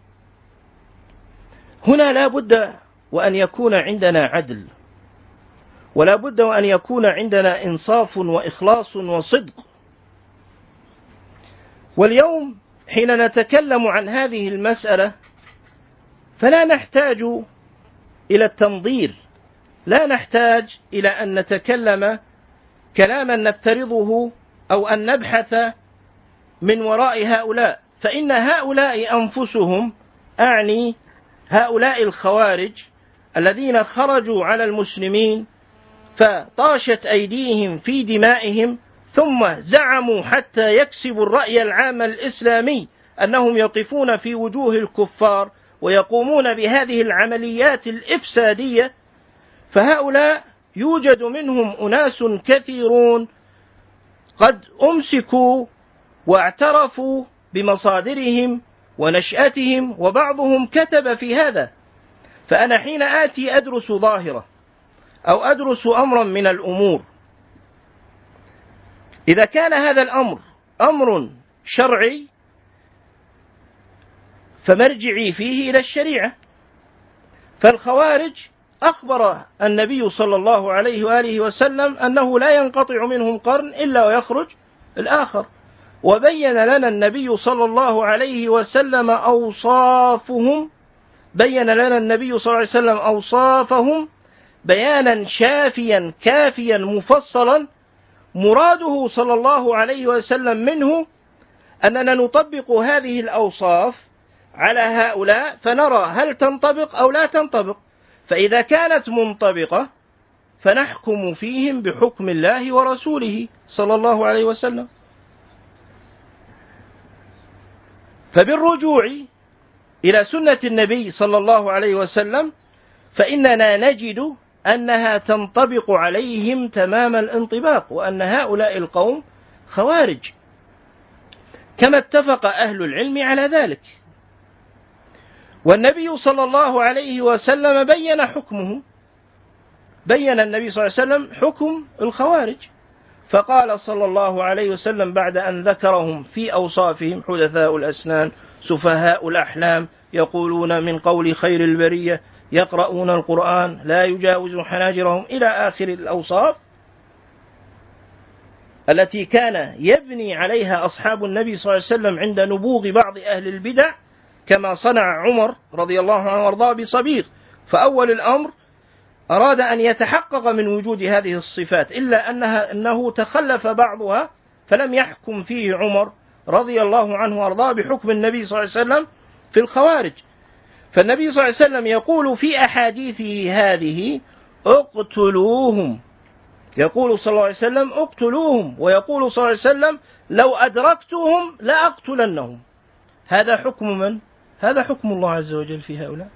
هنا لا بد وأن يكون عندنا عدل، ولا بد وأن يكون عندنا إنصاف وإخلاص وصدق. واليوم حين نتكلم عن هذه المسألة فلا نحتاج إلى التنظير، لا نحتاج إلى أن نتكلم كلاما نفترضه أو أن نبحث من وراء هؤلاء، فإن هؤلاء أنفسهم، أعني هؤلاء الخوارج الذين خرجوا على المسلمين فطاشت أيديهم في دمائهم، ثم زعموا حتى يكسبوا الرأي العام الإسلامي أنهم يقفون في وجوه الكفار ويقومون بهذه العمليات الإفسادية، فهؤلاء يوجد منهم أناس كثيرون قد أمسكوا واعترفوا بمصادرهم ونشأتهم، وبعضهم كتب في هذا. فأنا حين آتي أدرس ظاهرة أو أدرس أمرا من الأمور، إذا كان هذا الأمر أمر شرعي فمرجعي فيه إلى الشريعة. فالخوارج أخبر النبي صلى الله عليه وآله وسلم أنه لا ينقطع منهم قرن إلا ويخرج الآخر، وبين لنا النبي صلى الله عليه وسلم أوصافهم بين لنا النبي صلى الله عليه وسلم أوصافهم بيانا شافيا كافيا مفصلا، مراده صلى الله عليه وسلم منه أننا نطبق هذه الأوصاف على هؤلاء فنرى هل تنطبق أو لا تنطبق. فإذا كانت منطبقة فنحكم فيهم بحكم الله ورسوله صلى الله عليه وسلم. فبالرجوع إلى سنة النبي صلى الله عليه وسلم فإننا نجد أنها تنطبق عليهم تمام الانطباق، وأن هؤلاء القوم خوارج، كما اتفق أهل العلم على ذلك. والنبي صلى الله عليه وسلم بين حكمه، بين النبي صلى الله عليه وسلم حكم الخوارج، فقال صلى الله عليه وسلم بعد أن ذكرهم في أوصافهم: حدثاء الأسنان، سفهاء الأحلام، يقولون من قول خير البرية، يقرؤون القرآن، لا يجاوز حناجرهم، إلى آخر الأوصاف التي كان يبني عليها أصحاب النبي صلى الله عليه وسلم عند نبوغ بعض أهل البدع، كما صنع عمر رضي الله عنه وارضاه بصبيغ. فأول الأمر أراد أن يتحقق من وجود هذه الصفات، إلا أنها أنه تخلف بعضها فلم يحكم فيه عمر رضي الله عنه وارضاه بحكم النبي صلى الله عليه وسلم في الخوارج. فالنبي صلى الله عليه وسلم يقول في أحاديثه هذه: اقتلوهم، يقول صلى الله عليه وسلم: اقتلوهم، ويقول صلى الله عليه وسلم: لو أدركتهم لأقتلنهم. هذا حكم من؟ هذا حكم الله عز وجل في هؤلاء،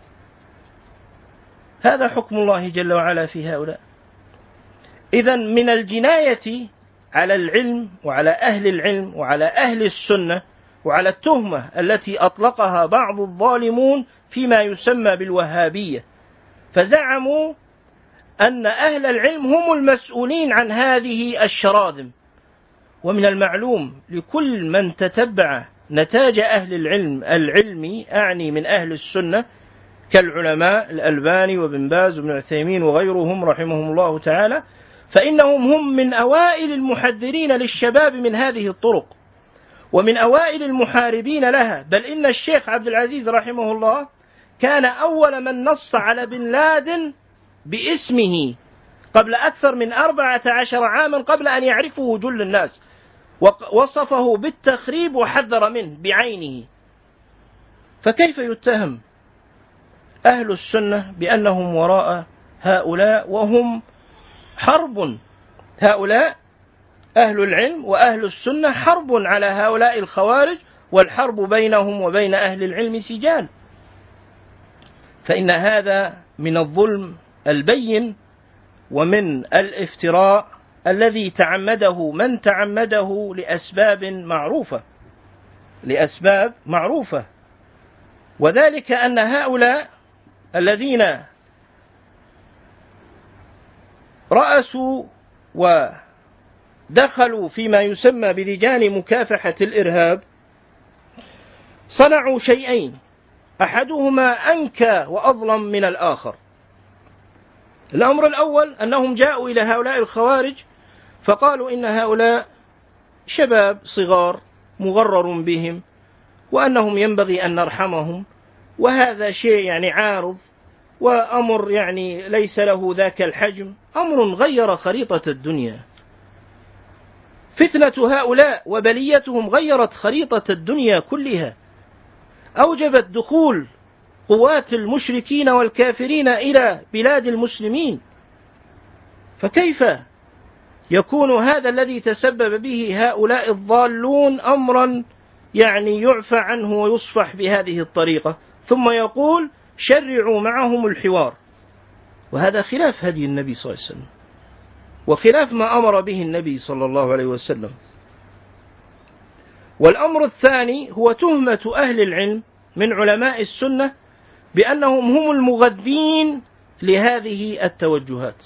هذا حكم الله جل وعلا في هؤلاء. إذن من الجناية على العلم وعلى أهل العلم وعلى أهل السنة وعلى التهمة التي أطلقها بعض الظالمون فيما يسمى بالوهابية، فزعموا أن أهل العلم هم المسؤولين عن هذه الشراذم. ومن المعلوم لكل من تتبع نتاج أهل العلم العلمي، أعني من أهل السنة كالعلماء الألباني وابن باز وابن عثيمين وغيرهم رحمهم الله تعالى، فإنهم هم من أوائل المحذرين للشباب من هذه الطرق، ومن أوائل المحاربين لها. بل إن الشيخ عبد العزيز رحمه الله كان أول من نص على بن لادن باسمه قبل أكثر من أربعة عشر عاما، قبل أن يعرفه جل الناس، وصفه بالتخريب وحذر منه بعينه. فكيف يتهم أهل السنة بأنهم وراء هؤلاء وهم حرب؟ هؤلاء أهل العلم وأهل السنة حرب على هؤلاء الخوارج، والحرب بينهم وبين أهل العلم سجال. فإن هذا من الظلم البين ومن الافتراء الذي تعمده من تعمده لأسباب معروفة، لأسباب معروفة وذلك أن هؤلاء الذين رأسوا ودخلوا فيما يسمى بلجان مكافحة الإرهاب صنعوا شيئين، أحدهما أنكى وأظلم من الآخر. الأمر الأول أنهم جاءوا إلى هؤلاء الخوارج فقالوا إن هؤلاء شباب صغار مغرر بهم، وأنهم ينبغي أن نرحمهم، وهذا شيء يعني عارض، وأمر يعني ليس له ذاك الحجم، أمر غير خريطة الدنيا. فتنة هؤلاء وبليتهم غيرت خريطة الدنيا كلها، أوجبت دخول قوات المشركين والكافرين إلى بلاد المسلمين. فكيف يكون هذا الذي تسبب به هؤلاء الضالون أمرا يعني يعفى عنه ويصفح بهذه الطريقة، ثم يقول شرعوا معهم الحوار؟ وهذا خلاف هدي النبي صلى الله عليه وسلم، وخلاف ما أمر به النبي صلى الله عليه وسلم. والأمر الثاني هو تهمة أهل العلم من علماء السنة بأنهم هم المغذين لهذه التوجهات،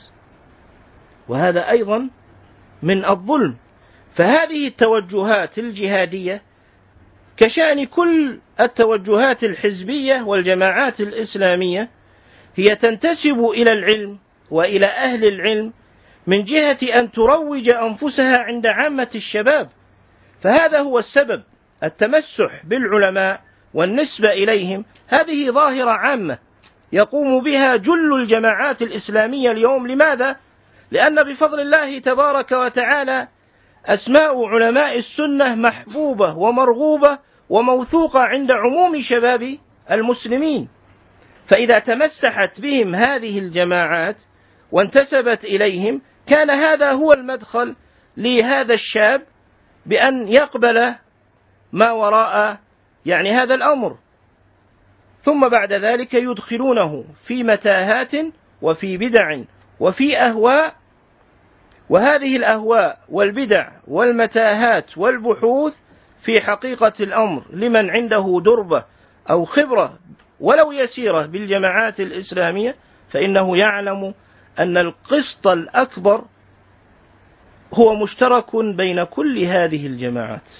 وهذا أيضا من الظلم. فهذه التوجهات الجهادية كشأن كل التوجهات الحزبية والجماعات الإسلامية هي تنتسب إلى العلم وإلى أهل العلم من جهة أن تروج أنفسها عند عامة الشباب. فهذا هو السبب، التمسح بالعلماء والنسبة إليهم هذه ظاهرة عامة يقوم بها جل الجماعات الإسلامية اليوم. لماذا؟ لأن بفضل الله تبارك وتعالى أسماء علماء السنة محبوبة ومرغوبة وموثوقة عند عموم شباب المسلمين. فإذا تمسحت بهم هذه الجماعات وانتسبت إليهم كان هذا هو المدخل لهذا الشاب بأن يقبل ما وراء يعني هذا الأمر، ثم بعد ذلك يدخلونه في متاهات وفي بدع وفي أهواء. وهذه الأهواء والبدع والمتاهات والبحوث في حقيقة الأمر لمن عنده دربة أو خبرة ولو يسيرة بالجماعات الإسلامية فإنه يعلم أن القسط الأكبر هو مشترك بين كل هذه الجماعات.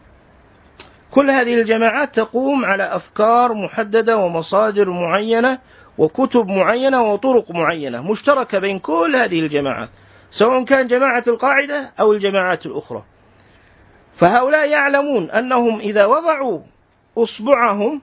كل هذه الجماعات تقوم على أفكار محددة ومصادر معينة وكتب معينة وطرق معينة مشتركة بين كل هذه الجماعات، سواء كان جماعة القاعدة أو الجماعات الأخرى. فهؤلاء يعلمون أنهم إذا وضعوا أصبعهم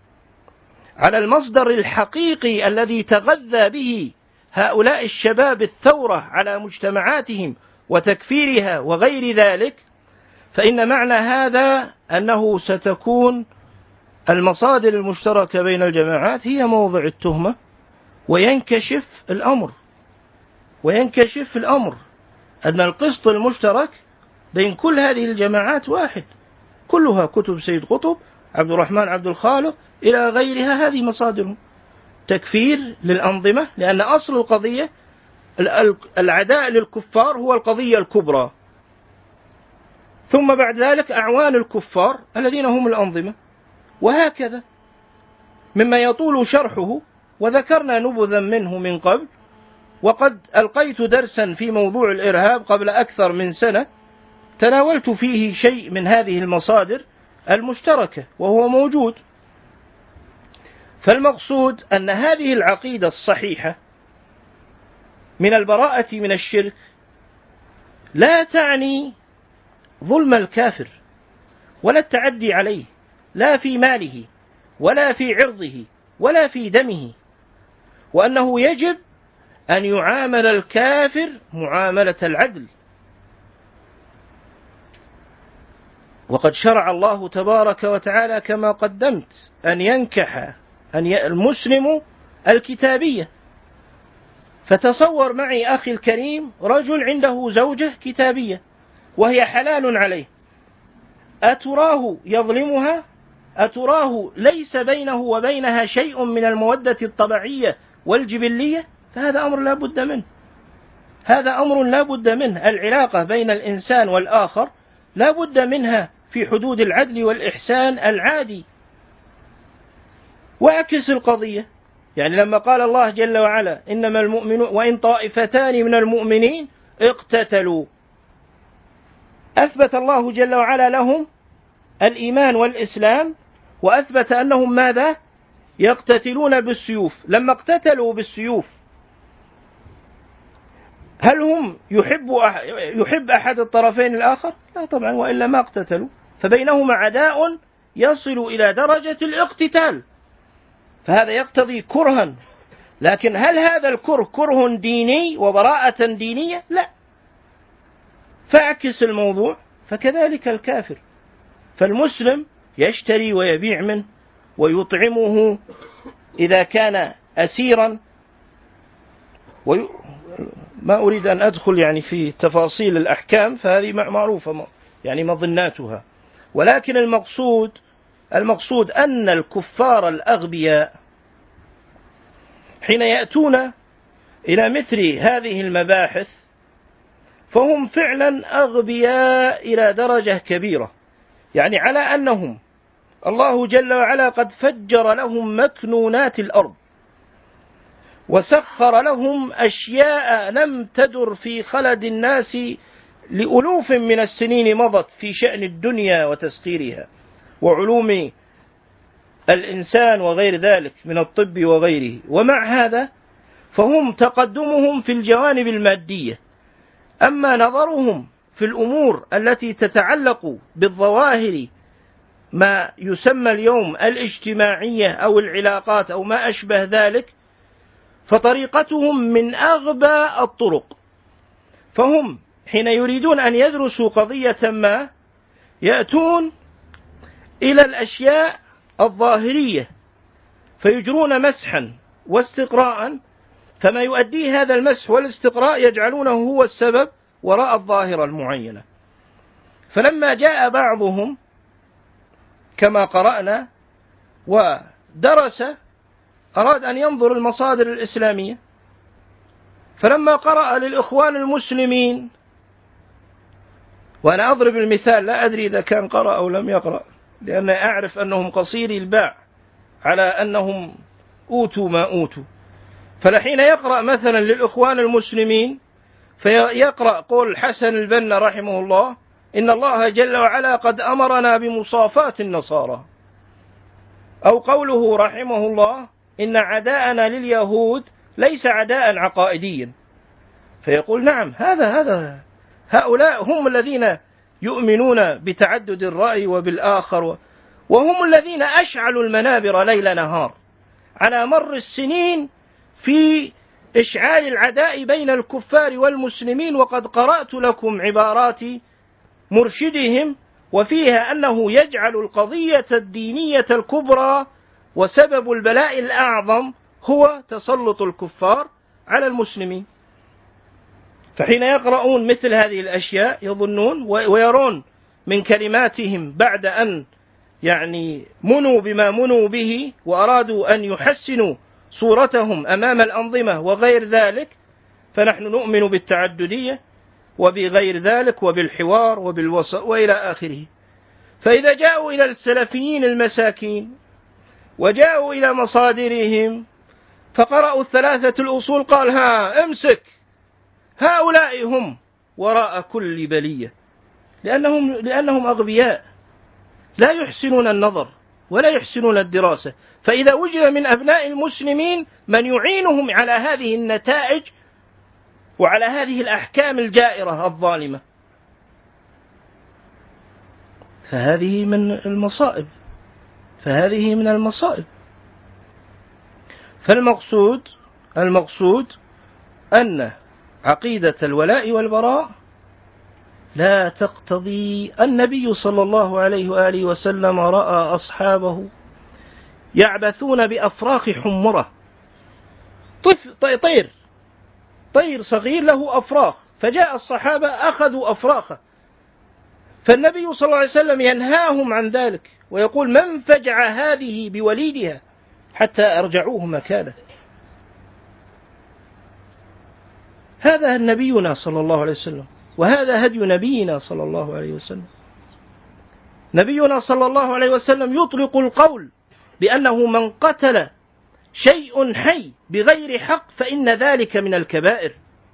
على المصدر الحقيقي الذي تغذى به هؤلاء الشباب الثورة على مجتمعاتهم وتكفيرها وغير ذلك، فإن معنى هذا أنه ستكون المصادر المشتركة بين الجماعات هي موضع التهمة، وينكشف الأمر وينكشف الأمر أن القسط المشترك بين كل هذه الجماعات واحد، كلها كتب سيد قطب، عبد الرحمن عبد الخالق إلى غيرها. هذه مصادرهم تكفير للأنظمة، لأن أصل القضية العداء للكفار هو القضية الكبرى، ثم بعد ذلك أعوان الكفار الذين هم الأنظمة، وهكذا مما يطول شرحه. وذكرنا نبذا منه من قبل، وقد ألقيت درسا في موضوع الإرهاب قبل أكثر من سنة تناولت فيه شيء من هذه المصادر المشتركة وهو موجود. فالمقصود أن هذه العقيدة الصحيحة من البراءة من الشرك لا تعني ظلم الكافر ولا التعدي عليه، لا في ماله ولا في عرضه ولا في دمه، وأنه يجب أن يعامل الكافر معاملة العدل. وقد شرع الله تبارك وتعالى كما قدمت أن ينكح أن المسلم الكتابية. فتصور معي أخي الكريم رجل عنده زوجة كتابية وهي حلال عليه، أتراه يظلمها؟ أتراه ليس بينه وبينها شيء من المودة الطبيعية والجبلية؟ فهذا أمر لا بد منه، هذا أمر لا بد منه. العلاقة بين الإنسان والآخر لا بد منها في حدود العدل والإحسان العادي. وأعكس القضية، يعني لما قال الله جل وعلا إنما المؤمنون وإن طائفتان من المؤمنين اقتتلوا، أثبت الله جل وعلا لهم الإيمان والإسلام، وأثبت أنهم ماذا؟ يقتتلون بالسيوف. لما اقتتلوا بالسيوف هل هم يحب يحب أحد الطرفين الآخر؟ لا طبعا، وإلا ما اقتتلوا. فبينهما عداء يصل إلى درجة الاقتتال، فهذا يقتضي كرها. لكن هل هذا الكره كره ديني وبراءة دينية؟ لا. فاعكس الموضوع، فكذلك الكافر. فالمسلم يشتري ويبيع منه ويطعمه إذا كان أسيرا، وي... ما أريد أن أدخل يعني في تفاصيل الأحكام، فهذه معروفة يعني مظناتها. ولكن المقصود المقصود أن الكفار الأغبياء حين يأتون إلى مثل هذه المباحث فهم فعلا أغبياء إلى درجة كبيرة، يعني على أنهم الله جل وعلا قد فجر لهم مكنونات الأرض وسخر لهم أشياء لم تدر في خلد الناس لألوف من السنين مضت في شأن الدنيا وتسخيرها وعلوم الإنسان وغير ذلك من الطب وغيره. ومع هذا فهم تقدمهم في الجوانب المادية، أما نظرهم في الأمور التي تتعلق بالظواهر ما يسمى اليوم الاجتماعية أو العلاقات أو ما أشبه ذلك، فطريقتهم من أغبى الطرق. فهم حين يريدون أن يدرسوا قضية ما يأتون إلى الأشياء الظاهرية فيجرون مسحا واستقراء، فما يؤديه هذا المسح والاستقراء يجعلونه هو السبب وراء الظاهرة المعينة. فلما جاء بعضهم كما قرأنا ودرس أراد أن ينظر المصادر الإسلامية، فلما قرأ للإخوان المسلمين، وأنا أضرب المثال لا أدري إذا كان قرأ أو لم يقرأ لأن أعرف أنهم قصيري الباع على أنهم أوتوا ما أوتوا، فلحين يقرأ مثلا للإخوان المسلمين فيقرأ قول حسن البنا رحمه الله إن الله جل وعلا قد أمرنا بمصافاة النصارى، أو قوله رحمه الله إن عداءنا لليهود ليس عداء عقائديا، فيقول نعم هذا هذا هؤلاء هم الذين يؤمنون بتعدد الرأي وبالآخر، وهم الذين أشعلوا المنابر ليل نهار على مر السنين في إشعال العداء بين الكفار والمسلمين. وقد قرأت لكم عبارات مرشدهم وفيها أنه يجعل القضية الدينية الكبرى وسبب البلاء الأعظم هو تسلط الكفار على المسلمين. فحين يقرؤون مثل هذه الأشياء يظنون ويرون من كلماتهم بعد أن يعني منوا بما منوا به وأرادوا أن يحسنوا صورتهم أمام الأنظمة وغير ذلك، فنحن نؤمن بالتعددية وبغير ذلك وبالحوار وبالوسط وإلى آخره. فإذا جاءوا إلى السلفيين المساكين وجاءوا إلى مصادرهم فقرأوا الثلاثة الأصول قال ها امسك هؤلاء هم وراء كل بلية، لأنهم, لأنهم أغبياء لا يحسنون النظر ولا يحسنون الدراسة. فإذا وجد من أبناء المسلمين من يعينهم على هذه النتائج وعلى هذه الأحكام الجائرة الظالمة فهذه من المصائب فهذه من المصائب. فالمقصود المقصود أن عقيدة الولاء والبراء لا تقتضي. النبي صلى الله عليه وآله وسلم رأى أصحابه يعبثون بأفراخ حمرة، طير طير صغير له أفراخ، فجاء الصحابة أخذوا أفراخه، فالنبي صلى الله عليه وسلم ينهاهم عن ذلك ويقول من فجع هذه بوليدها حتى أرجعوه مكانه. هذا نبينا صلى الله عليه وسلم، وهذا هدي نبينا صلى الله عليه وسلم. نبينا صلى الله عليه وسلم يطلق القول بأنه من قتل شيء حي بغير حق فإن ذلك من الكبائر.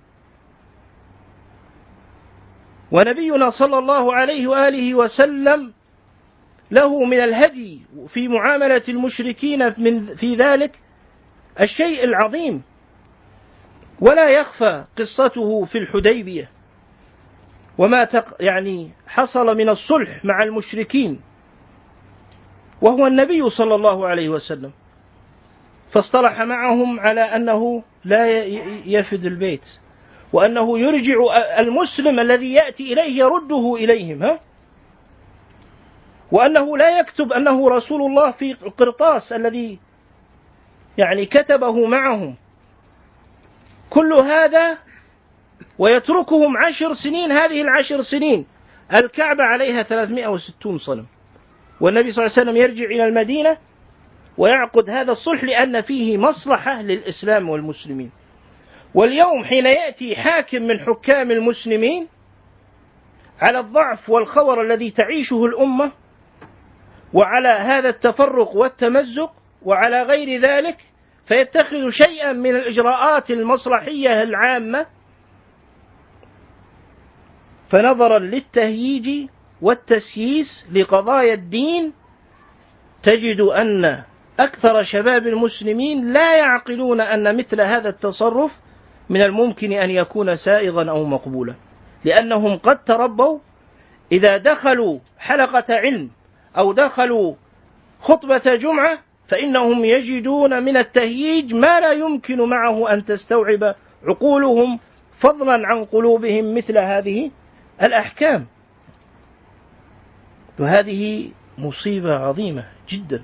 ونبينا صلى الله عليه وآله وسلم له من الهدي في معاملة المشركين من في ذلك الشيء العظيم، ولا يخفى قصته في الحديبية وما تق يعني حصل من الصلح مع المشركين، وهو النبي صلى الله عليه وسلم، فاصطلح معهم على أنه لا يفد البيت وأنه يرجع المسلم الذي يأتي إليه يرده إليهم، ها؟ وأنه لا يكتب أنه رسول الله في القرطاس الذي يعني كتبه معهم، كل هذا ويتركهم عشر سنين. هذه العشر سنين الكعبة عليها ثلاثمائة وستون صنم، والنبي صلى الله عليه وسلم يرجع إلى المدينة ويعقد هذا الصلح لأن فيه مصلحة للإسلام والمسلمين. واليوم حين يأتي حاكم من حكام المسلمين على الضعف والخور الذي تعيشه الأمة وعلى هذا التفرق والتمزق وعلى غير ذلك، فيتخذ شيئا من الإجراءات المصلحية العامة. فنظرا للتهييج والتسييس لقضايا الدين تجد أن أكثر شباب المسلمين لا يعقلون أن مثل هذا التصرف من الممكن أن يكون سائغا أو مقبولا، لأنهم قد تربوا إذا دخلوا حلقة علم أو دخلوا خطبة جمعة فإنهم يجدون من التهييج ما لا يمكن معه أن تستوعب عقولهم، فضلا عن قلوبهم، مثل هذه الأحكام. وهذه مصيبة عظيمة جدا.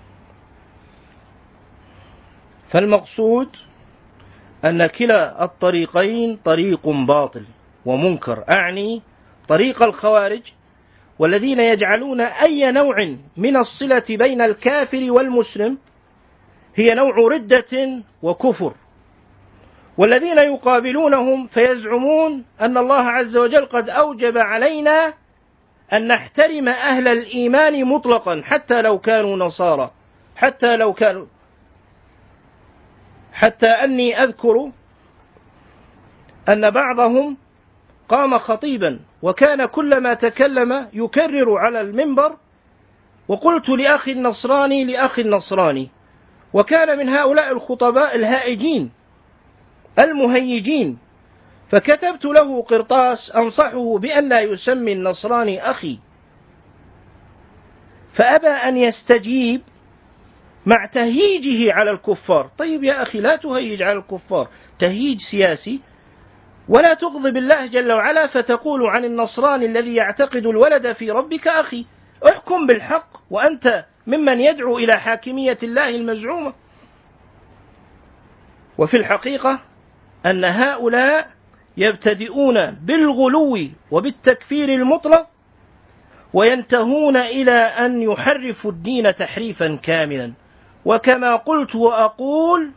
فالمقصود أن كلا الطريقين طريق باطل ومنكر، أعني طريق الخوارج والذين يجعلون أي نوع من الصلة بين الكافر والمسلم هي نوع ردة وكفر، والذين يقابلونهم فيزعمون أن الله عز وجل قد أوجب علينا أن نحترم أهل الإيمان مطلقا حتى لو كانوا نصارى، حتى لو كانوا حتى أني أذكر أن بعضهم قام خطيبا وكان كلما تكلم يكرر على المنبر: وقلت لأخي النصراني لأخي النصراني. وكان من هؤلاء الخطباء الهائجين المهيجين، فكتبت له قرطاس أنصحه بأن لا يسمي النصراني أخي، فأبى أن يستجيب مع تهييجه على الكفار. طيب يا أخي، لا تهيج على الكفار، تهييج سياسي، ولا تغضب الله جل وعلا فتقول عن النصراني الذي يعتقد الولد في ربك أخي. احكم بالحق وأنت ممن يدعو إلى حاكمية الله المزعومة. وفي الحقيقة أن هؤلاء يبتدئون بالغلو وبالتكفير المطلق وينتهون إلى أن يحرفوا الدين تحريفا كاملا. وكما قلت وأقول،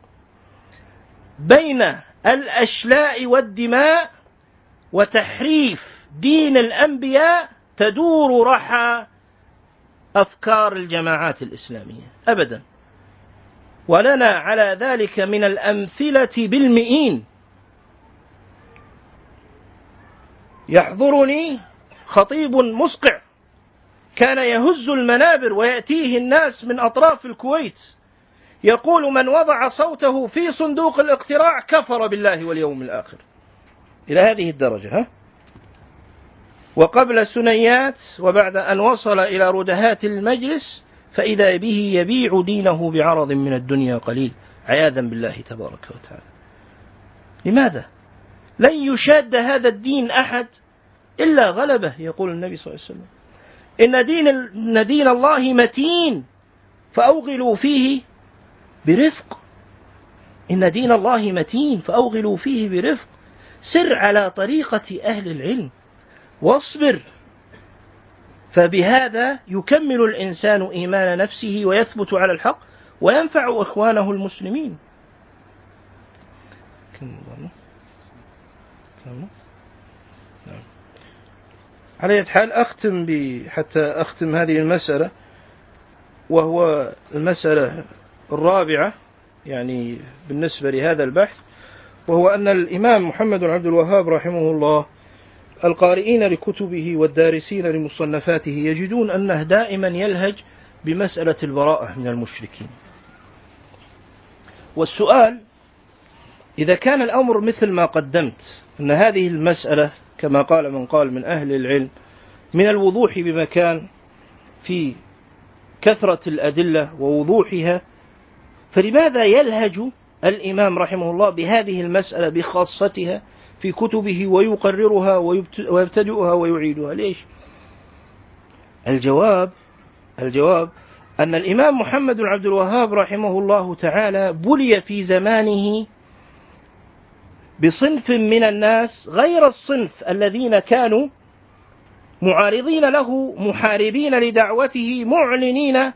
بين الأشلاء والدماء وتحريف دين الأنبياء تدور رحى أفكار الجماعات الإسلامية أبدا، ولنا على ذلك من الأمثلة بالمئين. يحضرني خطيب مسقع كان يهز المنابر ويأتيه الناس من أطراف الكويت يقول: من وضع صوته في صندوق الاقتراع كفر بالله واليوم الآخر. إلى هذه الدرجة. ها؟ وقبل سنيات وبعد أن وصل إلى ردهات المجلس فإذا به يبيع دينه بعرض من الدنيا قليل، عياذا بالله تبارك وتعالى. لماذا؟ لن يشاد هذا الدين أحد إلا غلبه. يقول النبي صلى الله عليه وسلم: إن دين, إن دين الله متين فأوغلوا فيه برفق. إن دين الله متين فأوغلوا فيه برفق. سر على طريقة أهل العلم واصبر، فبهذا يكمل الإنسان إيمان نفسه ويثبت على الحق وينفع إخوانه المسلمين. على أي حال أختم حتى أختم هذه المسألة، وهو المسألة الرابعة يعني بالنسبة لهذا البحث، وهو أن الإمام محمد بن عبد الوهاب رحمه الله القارئين لكتبه والدارسين لمصنفاته يجدون أنه دائما يلهج بمسألة البراءة من المشركين. والسؤال: إذا كان الأمر مثل ما قدمت، أن هذه المسألة كما قال من قال من أهل العلم من الوضوح بمكان في كثرة الأدلة ووضوحها، فلماذا يلهج الإمام رحمه الله بهذه المسألة بخاصتها في كتبه ويقررها ويبتدئها ويعيدها؟ ليش؟ الجواب الجواب أن الإمام محمد بن عبد الوهاب رحمه الله تعالى بلي في زمانه بصنف من الناس غير الصنف الذين كانوا معارضين له محاربين لدعوته معلنين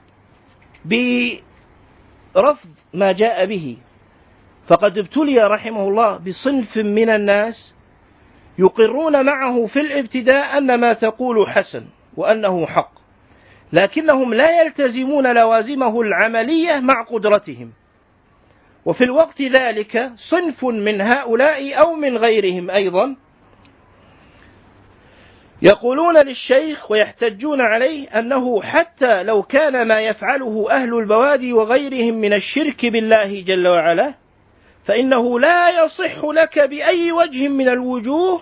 برفض ما جاء به. فقد ابتلي رحمه الله بصنف من الناس يقرون معه في الابتداء أن ما تقول حسن وأنه حق، لكنهم لا يلتزمون لوازمه العملية مع قدرتهم. وفي الوقت ذلك صنف من هؤلاء أو من غيرهم أيضا يقولون للشيخ ويحتجون عليه أنه حتى لو كان ما يفعله أهل البوادي وغيرهم من الشرك بالله جل وعلا فإنه لا يصح لك بأي وجه من الوجوه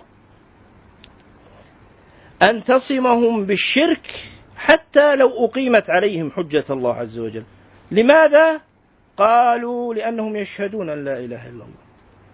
أن تصمهم بالشرك حتى لو أقيمت عليهم حجة الله عز وجل. لماذا؟ قالوا لأنهم يشهدون أن لا إله إلا الله،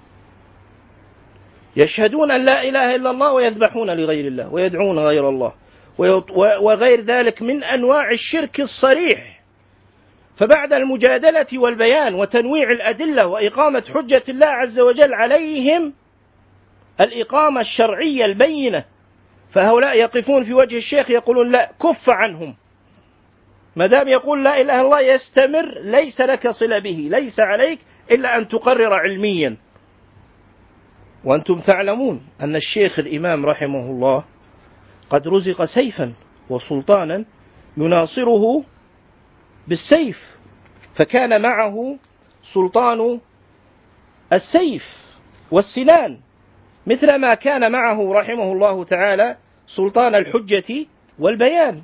يشهدون أن لا إله إلا الله ويذبحون لغير الله ويدعون غير الله وغير ذلك من أنواع الشرك الصريح. فبعد المجادلة والبيان وتنويع الأدلة وإقامة حجة الله عز وجل عليهم الإقامة الشرعية البينة، فهؤلاء يقفون في وجه الشيخ يقولون لا، كف عنهم، ما دام يقول لا إله إلا الله يستمر، ليس لك صلة به، ليس عليك إلا أن تقرر علميا. وأنتم تعلمون أن الشيخ الإمام رحمه الله قد رزق سيفا وسلطانا يناصره بالسيف، فكان معه سلطان السيف والسنان مثل ما كان معه رحمه الله تعالى سلطان الحجة والبيان.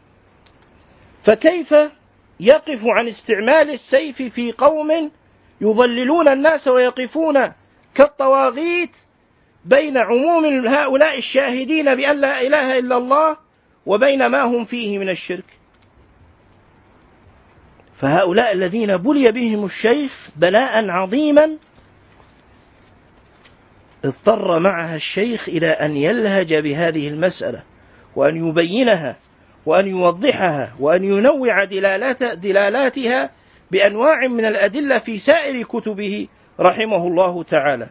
فكيف يقف عن استعمال السيف في قوم يضللون الناس ويقفون كالطواغيت بين عموم هؤلاء الشاهدين بأن لا إله إلا الله وبين ما هم فيه من الشرك؟ فهؤلاء الذين بلي بهم الشيخ بلاء عظيما اضطر معها الشيخ إلى أن يلهج بهذه المسألة وأن يبينها وأن يوضحها وأن ينوع دلالات دلالاتها بأنواع من الأدلة في سائر كتبه رحمه الله تعالى.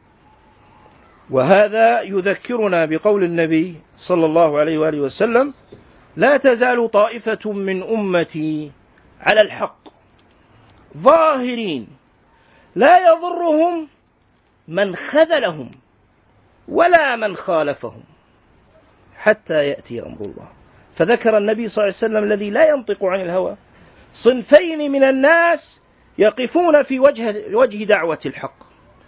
وهذا يذكرنا بقول النبي صلى الله عليه وآله وسلم: لا تزال طائفة من أمتي على الحق ظاهرين لا يضرهم من خذلهم ولا من خالفهم حتى يأتي أمر الله. فذكر النبي صلى الله عليه وسلم الذي لا ينطق عن الهوى صنفين من الناس يقفون في وجه, وجه دعوة الحق،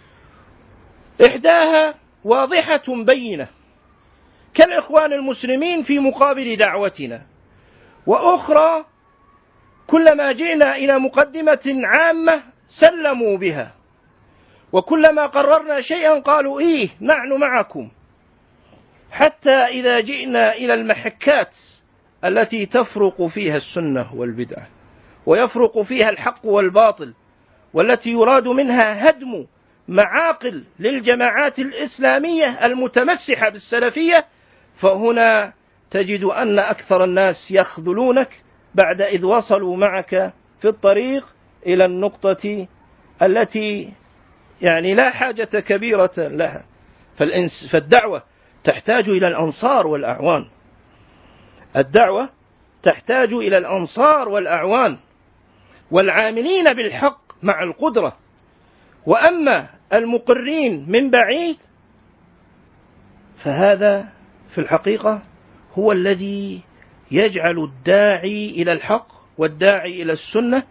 إحداها واضحة بينة كالإخوان المسلمين في مقابل دعوتنا، وأخرى كلما جئنا إلى مقدمة عامة سلموا بها، وكلما قررنا شيئا قالوا إيه نحن معكم، حتى إذا جئنا إلى المحكات التي تفرق فيها السنة والبدعة ويفرق فيها الحق والباطل، والتي يراد منها هدم معاقل للجماعات الإسلامية المتمسحة بالسلفية، فهنا تجد أن أكثر الناس يخذلونك بعد إذ وصلوا معك في الطريق إلى النقطة التي يعني لا حاجة كبيرة لها. فالدعوة تحتاج إلى الأنصار والأعوان، الدعوة تحتاج إلى الأنصار والأعوان والعاملين بالحق مع القدرة. وأما المقرين من بعيد فهذا في الحقيقة هو الذي يجعل الداعي إلى الحق والداعي إلى السنة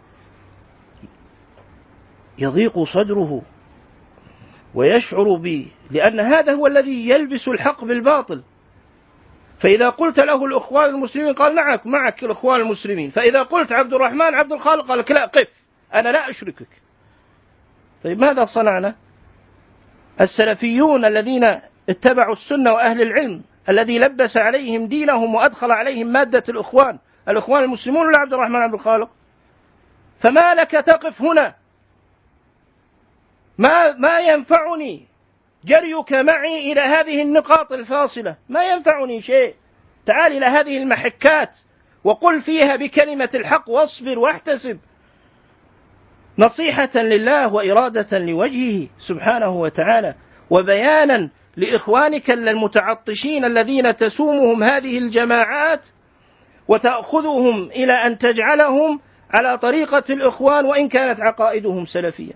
يضيق صدره ويشعر به، لأن هذا هو الذي يلبس الحق بالباطل. فإذا قلت له الأخوان المسلمين قال نعم معك الأخوان المسلمين، فإذا قلت عبد الرحمن عبد الخالق قال لك لا قف أنا لا أشركك. طيب ماذا صنعنا؟ السلفيون الذين اتبعوا السنة وأهل العلم الذي لبس عليهم دينهم وأدخل عليهم مادة الأخوان، الأخوان المسلمون ولا عبد الرحمن عبد الخالق؟ فما لك تقف هنا؟ ما ما ينفعني جريك معي إلى هذه النقاط الفاصلة، ما ينفعني شيء. تعال إلى هذه المحكات وقل فيها بكلمة الحق واصبر واحتسب نصيحة لله وإرادة لوجهه سبحانه وتعالى، وبيانا لإخوانك المتعطشين الذين تسومهم هذه الجماعات وتأخذهم إلى أن تجعلهم على طريقة الإخوان وإن كانت عقائدهم سلفية.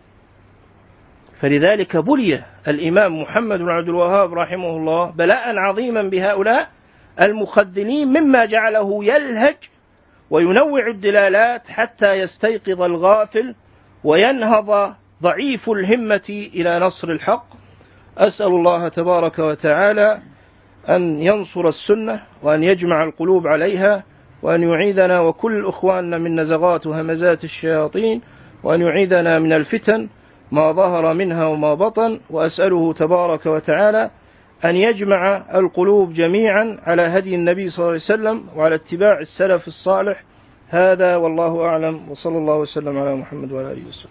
فلذلك بلي الإمام محمد بن عبد الوهاب رحمه الله بلاء عظيما بهؤلاء المخذلين، مما جعله يلهج وينوع الدلالات حتى يستيقظ الغافل وينهض ضعيف الهمة إلى نصر الحق. أسأل الله تبارك وتعالى أن ينصر السنة وأن يجمع القلوب عليها، وأن يعيدنا وكل أخواننا من نزغات وهمزات الشياطين، وأن يعيدنا من الفتن ما ظهر منها وما بطن. وأسأله تبارك وتعالى أن يجمع القلوب جميعا على هدي النبي صلى الله عليه وسلم وعلى اتباع السلف الصالح. هذا والله أعلم، وصلى الله وسلم على محمد وعلى آله وسلم.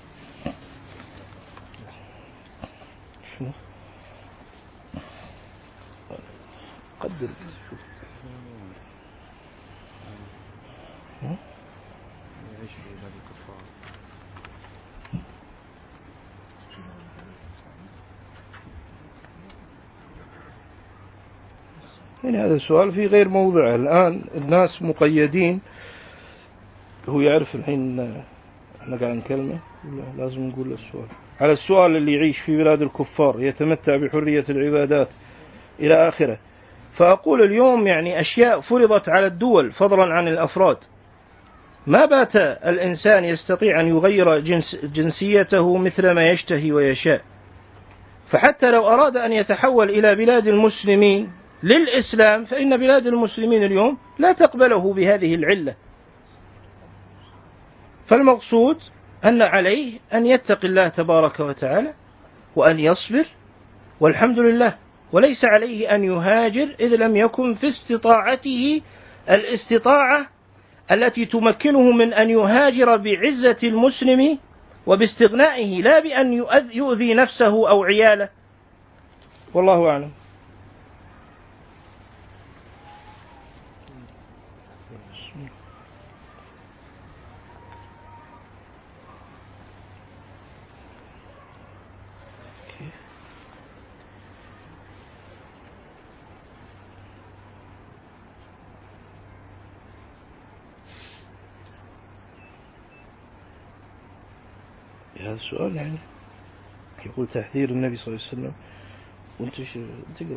قدر يعني هذا السؤال في غير موضعه. الآن الناس مقيدين. هو يعرف الحين احنا قاعد نكلمه، لازم نقول السؤال على السؤال اللي يعيش في بلاد الكفار يتمتع بحرية العبادات إلى آخره. فأقول اليوم يعني أشياء فرضت على الدول فضلا عن الأفراد. ما بات الإنسان يستطيع أن يغير جنس جنسيته مثل ما يشتهي ويشاء. فحتى لو أراد أن يتحول إلى بلاد المسلمين للإسلام فإن بلاد المسلمين اليوم لا تقبله بهذه العلة. فالمقصود أن عليه أن يتقي الله تبارك وتعالى وأن يصبر والحمد لله، وليس عليه أن يهاجر إذ لم يكن في استطاعته الاستطاعة التي تمكنه من أن يهاجر بعزة المسلم وباستغنائه، لا بأن يؤذي نفسه أو عياله. والله أعلم. هذا السؤال يعني يقول تحذير النبي صلى الله عليه وسلم، وانت تقرأ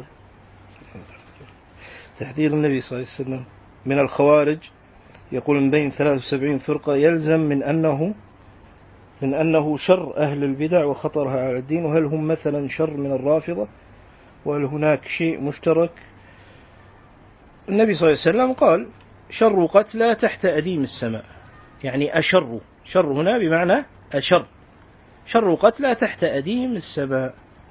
تحذير النبي صلى الله عليه وسلم من الخوارج. يقول من بين ثلاث وسبعين فرقة يلزم من أنه من أنه شر أهل البدع وخطرها على الدين، وهل هم مثلا شر من الرافضة، وهل هناك شيء مشترك؟ النبي صلى الله عليه وسلم قال شر قتلى تحت أديم السماء، يعني أشر، شر هنا بمعنى أشر، شر قتلى تحت أديم السماء.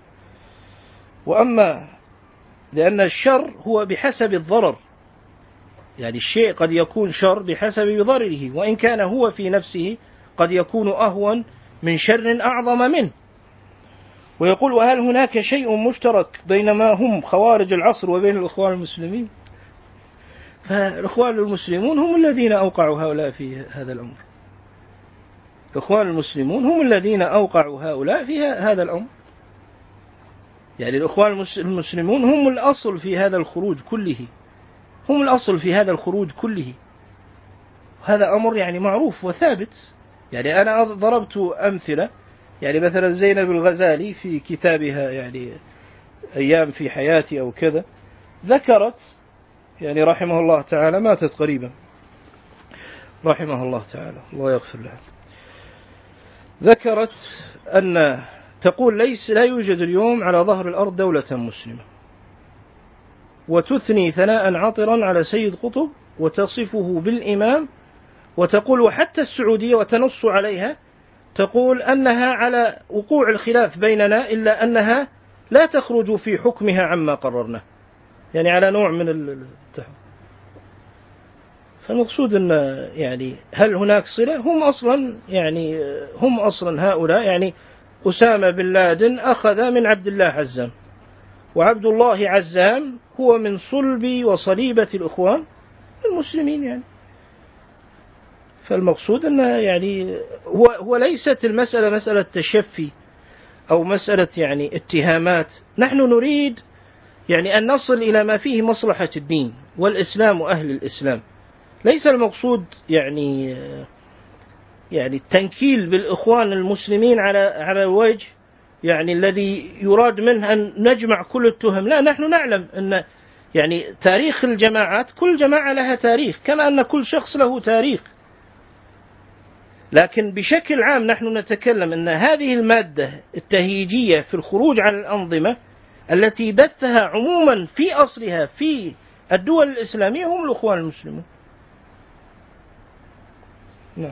وأما لأن الشر هو بحسب الضرر، يعني الشيء قد يكون شر بحسب ضرره، وإن كان هو في نفسه قد يكون أهون من شر أعظم منه. ويقول وهل هناك شيء مشترك بين ما هم خوارج العصر وبين الإخوان المسلمين؟ فالإخوان المسلمون هم الذين أوقعوا هؤلاء في هذا الأمر. الإخوان المسلمون هم الذين أوقعوا هؤلاء في هذا الأمر. يعني الإخوان المسلمون هم الأصل في هذا الخروج كله، هم الأصل في هذا الخروج كله. هذا أمر يعني معروف وثابت. يعني أنا ضربت أمثلة، يعني مثلا زينب الغزالي في كتابها يعني أيام في حياتي أو كذا ذكرت، يعني رحمه الله تعالى، ماتت قريبا رحمه الله تعالى الله يغفر لها، ذكرت أن تقول ليس لا يوجد اليوم على ظهر الأرض دولة مسلمة، وتثني ثناء عطرا على سيد قطب وتصفه بالإمام، وتقول وحتى السعودية وتنص عليها، تقول أنها على وقوع الخلاف بيننا إلا أنها لا تخرج في حكمها عما قررنا، يعني على نوع من التحكم. فالمقصود أن يعني هل هناك صلة؟ هم أصلا يعني هم أصلا هؤلاء يعني أسامة بن لادن أخذ من عبد الله عزام، وعبد الله عزام هو من صلب وصليبة الإخوان المسلمين يعني. فالمقصود أن يعني هو, هو ليست المسألة مسألة تشفي أو مسألة يعني اتهامات. نحن نريد يعني أن نصل إلى ما فيه مصلحة الدين والإسلام وأهل الإسلام. ليس المقصود يعني يعني التنكيل بالإخوان المسلمين على على الوجه يعني الذي يراد منه أن نجمع كل التهم. لا، نحن نعلم أن يعني تاريخ الجماعات، كل جماعة لها تاريخ كما أن كل شخص له تاريخ، لكن بشكل عام نحن نتكلم أن هذه المادة التهييجية في الخروج عن الأنظمة التي بثها عموما في أصلها في الدول الإسلامية هم الأخوان المسلمون. نعم.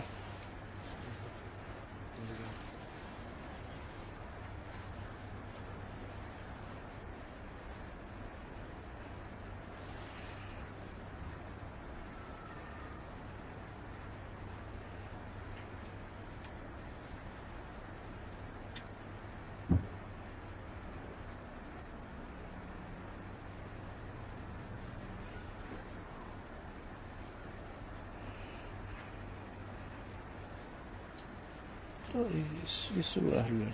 يسوى أهل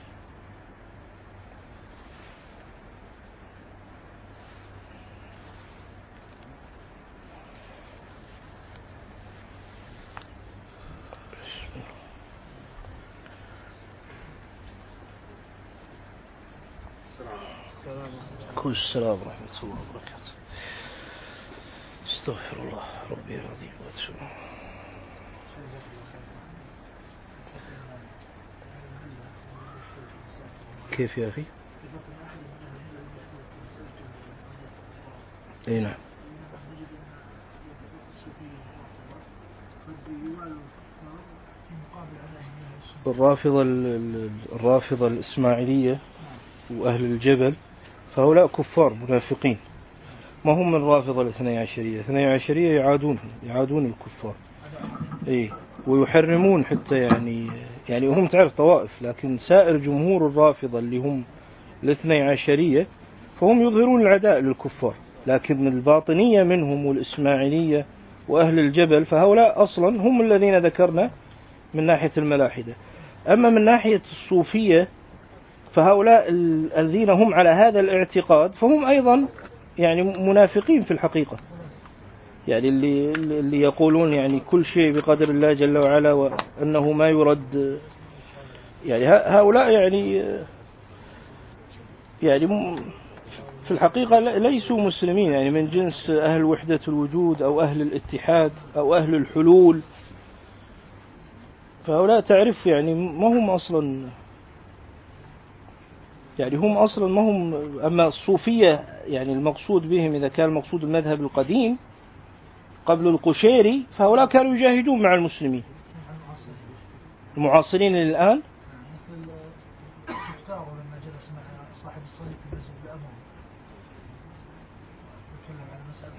كل السلام ورحمة الله وبركاته. استغفر الله ربي العظيم واتوب. كيف يا أخي؟ أي نعم. الرافضة الرافضة الإسماعيلية وأهل الجبل فهؤلاء كفار منافقين، ما هم من رافضة الاثني عشرية. الاثني عشرية يعادونهم، يعادون الكفار، إيه، ويحرمون حتى يعني يعني هم تعرف طوائف، لكن سائر جمهور الرافضة اللي هم الاثني عشرية فهم يظهرون العداء للكفار، لكن الباطنية منهم والإسماعيلية وأهل الجبل فهؤلاء أصلا هم الذين ذكرنا من ناحية الملاحدة. أما من ناحية الصوفية فهؤلاء الذين هم على هذا الاعتقاد فهم أيضا يعني منافقين في الحقيقة، يعني اللي اللي يقولون يعني كل شيء بقدر الله جل وعلا وأنه ما يرد، يعني هؤلاء يعني يعني في الحقيقة ليسوا مسلمين، يعني من جنس أهل وحدة الوجود أو أهل الاتحاد أو أهل الحلول. فهؤلاء تعرف يعني ما هم أصلا، يعني هم أصلا ما هم. أما الصوفية يعني المقصود بهم إذا كان المقصود المذهب القديم قبل القشيري فهؤلاء كانوا يجاهدون مع المسلمين. المعاصرين الآن لما جلس مع صاحب الصليب في المسجد بأمره يتكلم عن مسألة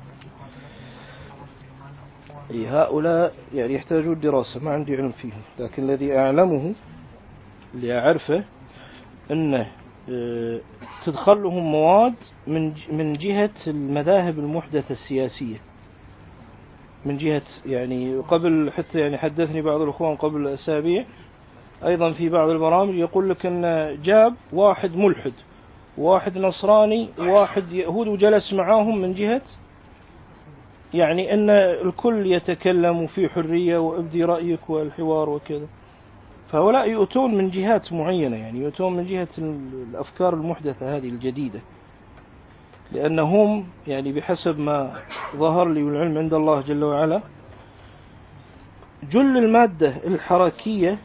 تعلم هؤلاء يعني يحتاجون دراسة، ما عندي علم فيهم، لكن الذي أعلمه اللي أعرفه أنه تدخلهم مواد من من جهة المذاهب المحدثة السياسية، من جهة يعني قبل حتى يعني حدثني بعض الأخوان قبل أسابيع أيضا في بعض البرامج يقول لك أن جاب واحد ملحد واحد نصراني واحد يهود وجلس معاهم من جهة يعني أن الكل يتكلم في حرية وابدي رأيك والحوار وكذا. فهؤلاء يؤتون من جهات معينة، يعني يؤتون من جهة الأفكار المحدثة هذه الجديدة، لأنهم يعني بحسب ما ظهر لي والعلم عند الله جل وعلا جل المادة الحركية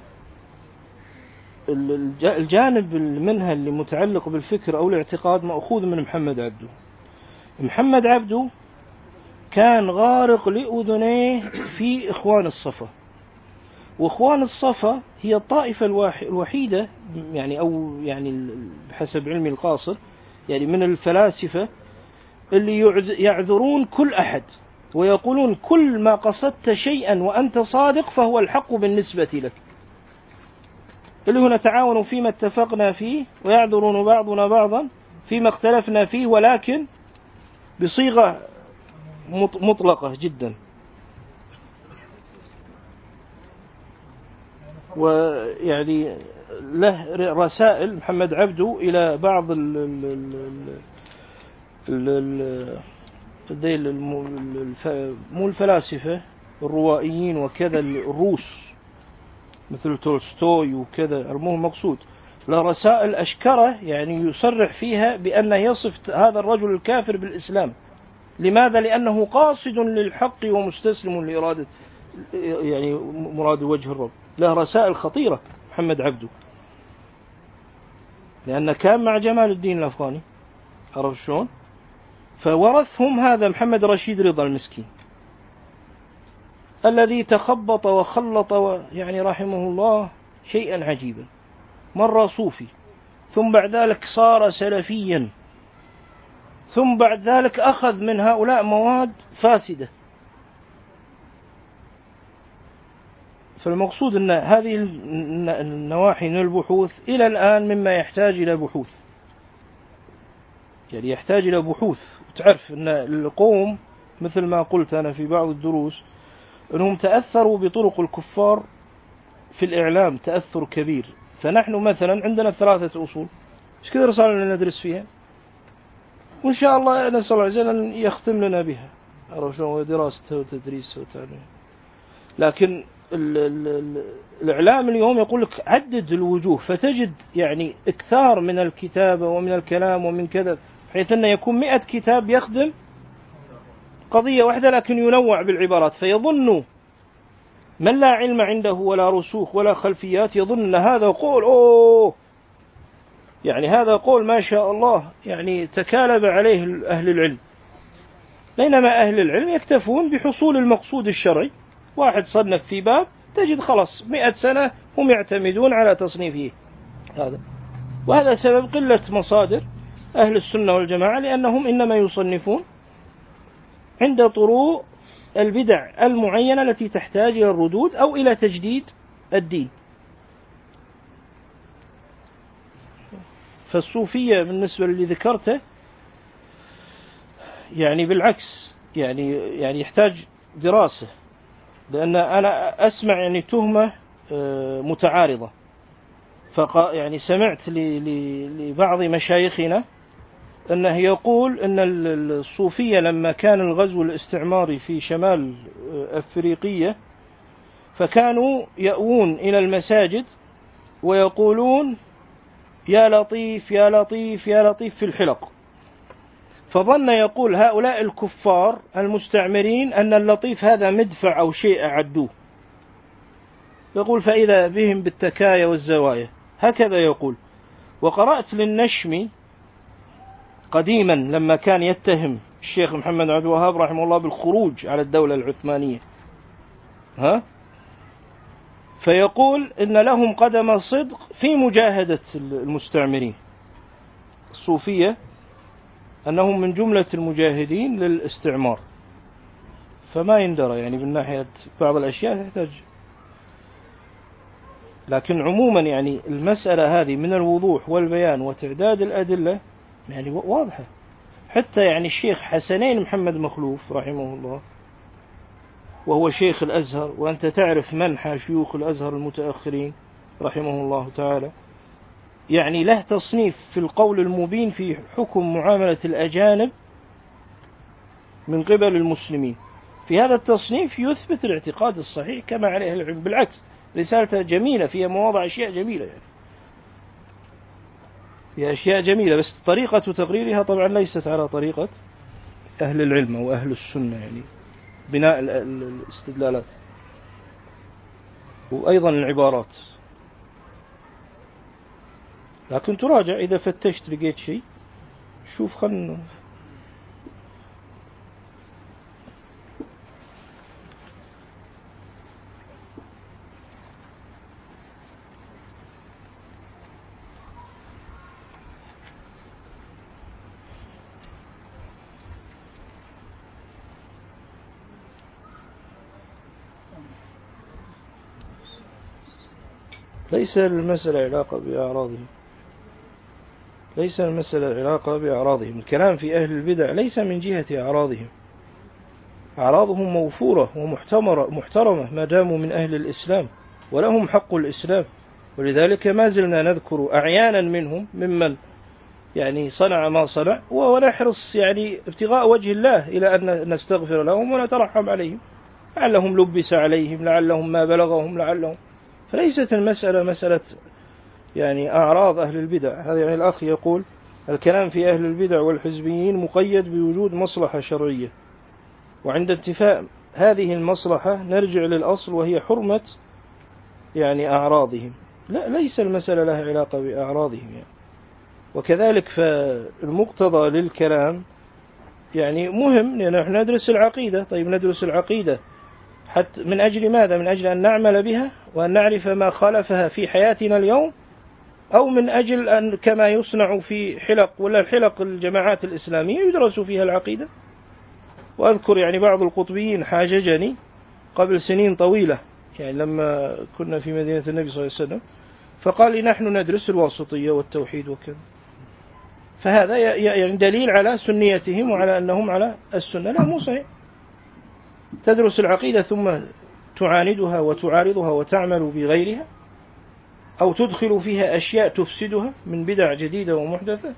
الجانب منها اللي متعلق بالفكر أو الاعتقاد مأخوذ من محمد عبده. محمد عبده كان غارق لأذنيه في إخوان الصفا، وإخوان الصفا هي الطائفة الوحيدة يعني أو يعني بحسب علمي القاصر يعني من الفلاسفة اللي يعذرون كل أحد ويقولون كل ما قصدت شيئا وأنت صادق فهو الحق بالنسبة لك، اللي هو نتعاون فيما اتفقنا فيه ويعذرون بعضنا بعضا فيما اختلفنا فيه، ولكن بصيغة مطلقة جدا. ويعني له رسائل محمد عبده إلى بعض ال ال ال مو الفلاسفة الروائيين وكذا الروس مثل تولستوي وكذا المهم مقصود له رسائل أشكره يعني يصرح فيها بأنه يصف هذا الرجل الكافر بالإسلام لماذا؟ لأنه قاصد للحق ومستسلم لإرادة يعني مراد وجه الرب. له رسائل خطيرة محمد عبده، لأنه كان مع جمال الدين الأفغاني، عرف شلون؟ فورثهم هذا محمد رشيد رضا المسكين الذي تخبط وخلط يعني رحمه الله شيئا عجيبا. مر صوفي، ثم بعد ذلك صار سلفيا، ثم بعد ذلك أخذ من هؤلاء مواد فاسدة. فالمقصود أن هذه النواحي من البحوث إلى الآن مما يحتاج إلى بحوث، يعني يحتاج إلى بحوث. تعرف أن القوم مثل ما قلت أنا في بعض الدروس أنهم تأثروا بطرق الكفار في الإعلام تأثر كبير. فنحن مثلا عندنا ثلاثة أصول، إيش كذا رسالة ندرس فيها، وإن شاء الله نسأل الله عز وجل أن يختم لنا بها، عرفوا دراسته وتدريسه وتعليمه. لكن ال ال ال الإعلام اليوم يقول لك عدد الوجوه، فتجد يعني إكثار من الكتابة ومن الكلام ومن كذا، حيث أنه يكون مئة كتاب يخدم قضية واحدة لكن ينوع بالعبارات. فيظن من لا علم عنده ولا رسوخ ولا خلفيات يظن أن هذا قول أوه يعني هذا قول ما شاء الله يعني تكالب عليه أهل العلم، بينما أهل العلم يكتفون بحصول المقصود الشرعي. واحد صنف في باب تجد خلص مئة سنة هم يعتمدون على تصنيفه هذا. وهذا سبب قلة مصادر أهل السنة والجماعة، لأنهم إنما يصنفون عند طروء البدع المعينة التي تحتاج إلى الردود أو إلى تجديد الدين. فالصوفية بالنسبة للي ذكرته يعني بالعكس يعني يعني يحتاج دراسة، لأن أنا أسمع يعني تهمة متعارضة. فقا يعني سمعت لبعض مشايخنا أنه يقول أن الصوفية لما كان الغزو الاستعماري في شمال أفريقية فكانوا يأوون إلى المساجد ويقولون يا لطيف يا لطيف يا لطيف في الحلق. فظن يقول هؤلاء الكفار المستعمرين أن اللطيف هذا مدفع أو شيء أعدوه، يقول فإذا بهم بالتكايا والزوايا، هكذا يقول. وقرأت للنشمي قديما لما كان يتهم الشيخ محمد عبد الوهاب رحمه الله بالخروج على الدولة العثمانية، ها فيقول إن لهم قدم صدق في مجاهدة المستعمرين. الصوفية أنهم من جملة المجاهدين للاستعمار. فما يندرى يعني من ناحية بعض الأشياء تحتاج، لكن عموما يعني المسألة هذه من الوضوح والبيان وتعداد الأدلة يعني واضحة. حتى يعني الشيخ حسنين محمد مخلوف رحمه الله وهو شيخ الأزهر، وأنت تعرف منحى شيوخ الأزهر المتأخرين رحمه الله تعالى، يعني له تصنيف في القول المبين في حكم معاملة الأجانب من قبل المسلمين. في هذا التصنيف يثبت الاعتقاد الصحيح كما عليه العلم. بالعكس رسالته جميلة، فيها مواضع أشياء جميلة، يعني فيها أشياء جميلة، بس طريقة تقريرها طبعا ليست على طريقة أهل العلم أو أهل السنة، يعني بناء الاستدلالات وأيضا العبارات. لكن تراجع إذا فتشت لقيت شيء شوف خلنا. ليس المسألة علاقة بأعراضهم، ليس المسألة علاقة بأعراضهم. الكلام في أهل البدع ليس من جهة أعراضهم، أعراضهم موفورة ومحترمة ما داموا من أهل الإسلام ولهم حق الإسلام. ولذلك ما زلنا نذكر أعيانا منهم ممن يعني صنع ما صنع، ونحرص يعني ابتغاء وجه الله إلى أن نستغفر لهم ونترحم عليهم، لعلهم لبس عليهم، لعلهم ما بلغهم، لعلهم. فليست المسألة مسألة يعني أعراض أهل البدع. هذا يعني الأخ يقول الكلام في أهل البدع والحزبيين مقيد بوجود مصلحة شرعية، وعند انتفاء هذه المصلحة نرجع للأصل وهي حرمة يعني أعراضهم. لا، ليس المسألة لها علاقة بأعراضهم يعني. وكذلك فالمقتضى للكلام يعني مهم، لأن نحن ندرس العقيدة. طيب ندرس العقيدة حتى من أجل ماذا؟ من أجل أن نعمل بها وأن نعرف ما خالفها في حياتنا اليوم، أو من أجل أن كما يصنع في حلق ولا الحلق الجماعات الإسلامية يدرس فيها العقيدة. وأذكر يعني بعض القطبيين حاججني قبل سنين طويلة يعني لما كنا في مدينة النبي صلى الله عليه وسلم، فقال لي نحن ندرس الواسطية والتوحيد وكذا. فهذا يعني دليل على سنيتهم وعلى أنهم على السنة. لا، مو صحيح. تدرس العقيدة ثم تعاندها وتعارضها وتعمل بغيرها، أو تدخل فيها أشياء تفسدها من بدع جديدة ومحدثة.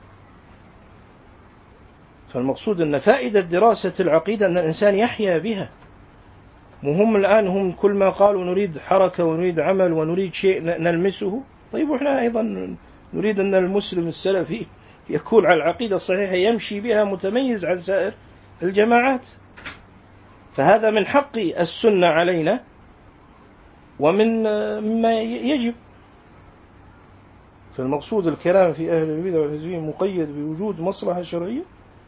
فالمقصود أن فائدة دراسة العقيدة أن الإنسان يحيا بها. مهم الآن هم كل ما قالوا نريد حركة ونريد عمل ونريد شيء نلمسه. طيب وإحنا أيضا نريد أن المسلم السلفي يكون على العقيدة الصحيحة يمشي بها متميز عن سائر الجماعات. فهذا من حق السنة علينا ومن مما يجب. فالمقصود الكلام في أهل البدع والحزبيين مقيد بوجود مصلحة شرعية.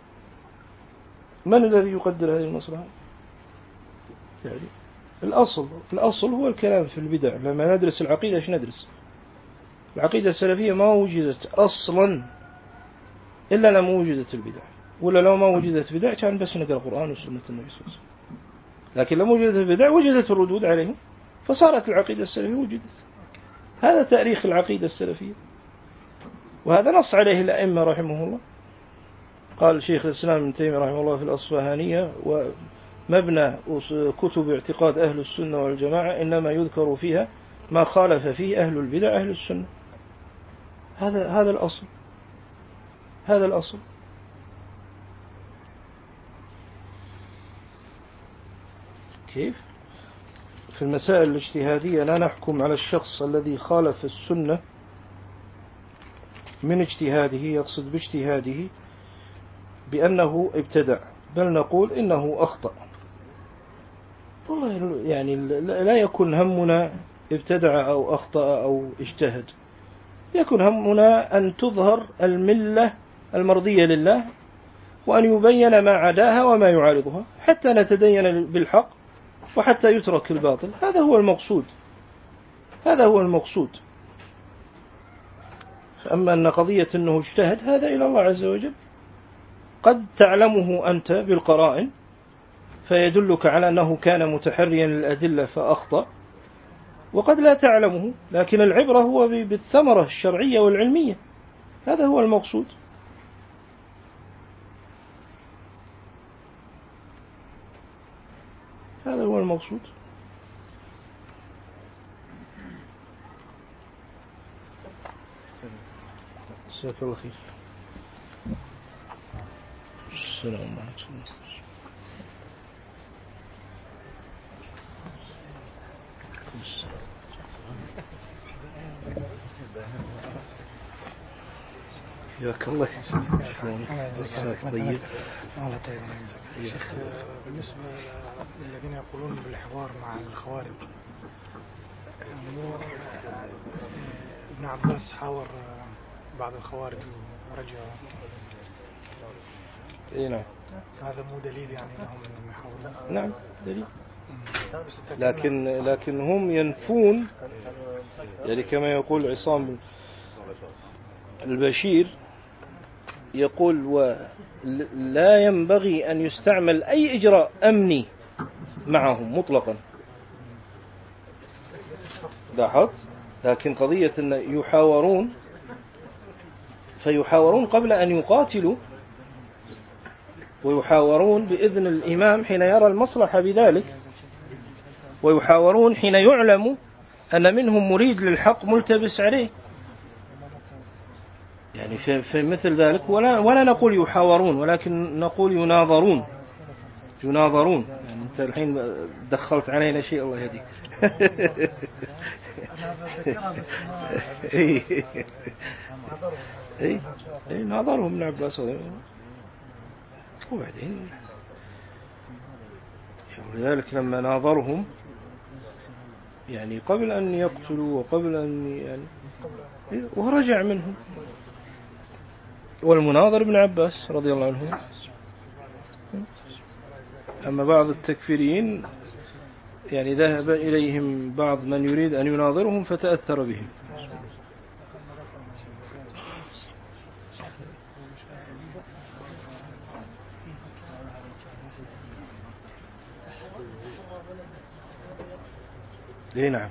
من الذي يقدر هذه المصلحة؟ يعني الأصل الأصل هو الكلام في البدع. لما ندرس العقيدة إيش ندرس؟ العقيدة السلفية ما وجدت أصلا إلا لما وجدت البدع، ولا لو ما وجدت بدع كان بس نقرأ القرآن وسنة النبي صلى الله عليه وسلم. لكن لما وجدت البدع وجدت الردود عليهم فصارت العقيدة السلفية وجدت. هذا تاريخ العقيدة السلفية، وهذا نص عليه الأئمة رحمه الله. قال شيخ الإسلام ابن تيمية رحمه الله في الأصفهانية: ومبنى كتب اعتقاد أهل السنة والجماعة إنما يذكر فيها ما خالف فيه أهل البدع أهل السنة. هذا هذا الأصل، هذا الأصل. كيف؟ في المسائل الاجتهادية لا نحكم على الشخص الذي خالف السنة من اجتهاده، يقصد باجتهاده بأنه ابتدع، بل نقول إنه أخطأ. والله يعني لا يكون همنا ابتدع أو أخطأ أو اجتهد، يكون همنا أن تظهر الملة المرضية لله، وأن يبين ما عداها وما يعارضها حتى نتدين بالحق وحتى يترك الباطل. هذا هو المقصود، هذا هو المقصود. أما أن قضية أنه اجتهد هذا إلى الله عز وجل. قد تعلمه أنت بالقرائن فيدلك على أنه كان متحريا للأدلة فأخطأ، وقد لا تعلمه، لكن العبرة هو بالثمرة الشرعية والعلمية. هذا هو المقصود. هذا هو المقصود. جزاك الله خير. السلام عليكم. حياك الله. شلونك؟ مساك طيب. الله طيب. شيخ، بالنسبة للذين يقولون بالحوار مع الخوارج، ابن عباس حاور بعض الخوارج ورجع. اي نعم. هذا مو دليل يعني لهم انهم يحاورون؟ نعم دليل. لكن لكن هم ينفون، يعني كما يقول عصام البشير، يقول ولا ينبغي أن يستعمل أي إجراء أمني معهم مطلقا. لاحظت؟ لكن قضية أن يحاورون فيحاورون قبل أن يقاتلوا، ويحاورون بإذن الإمام حين يرى المصلحة بذلك، ويحاورون حين يعلم أن منهم مريد للحق ملتبس عليه. يعني في, في مثل ذلك ولا, ولا نقول يحاورون، ولكن نقول يناظرون. يناظرون. يعني أنت الحين دخلت علينا شيء، الله يهديك. اي اي اي ناظرهم ابن عباس وبعدين ولذلك لما ناظرهم يعني قبل أن يقتلوا وقبل أن يعني ورجع منهم. والمناظر ابن عباس رضي الله عنه. أما بعض التكفيريين يعني ذهب إليهم بعض من يريد أن يناظرهم فتأثر بهم. اي نعم.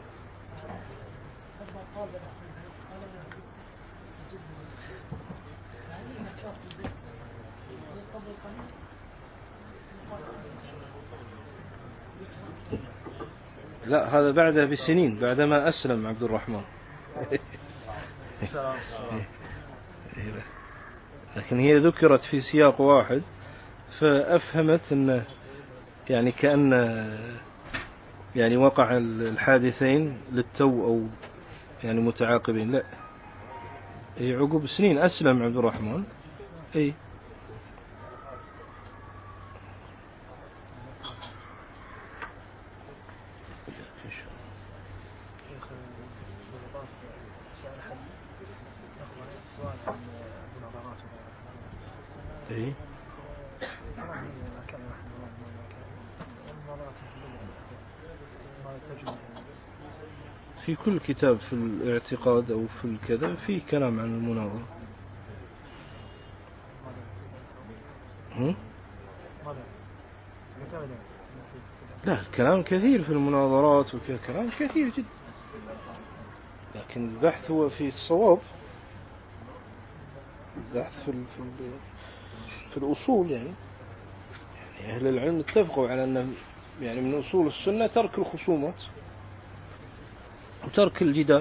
لا هذا بعده بسنين بعدما أسلم عبد الرحمن. لكن هي ذكرت في سياق واحد فأفهمت أن يعني كأن يعني وقع الحادثين للتو أو يعني متعاقبين. لا أي عقب سنين أسلم عبد الرحمن. أي أي في كل كتاب في الاعتقاد أو في الكذا في كلام عن المناظرة. لا الكلام كثير في المناظرات وكلام كثير جدا، لكن البحث هو في الصواب، البحث في في, في الأصول. يعني يعني أهل العلم اتفقوا على أن يعني من أصول السنة ترك الخصومات وترك الجدال.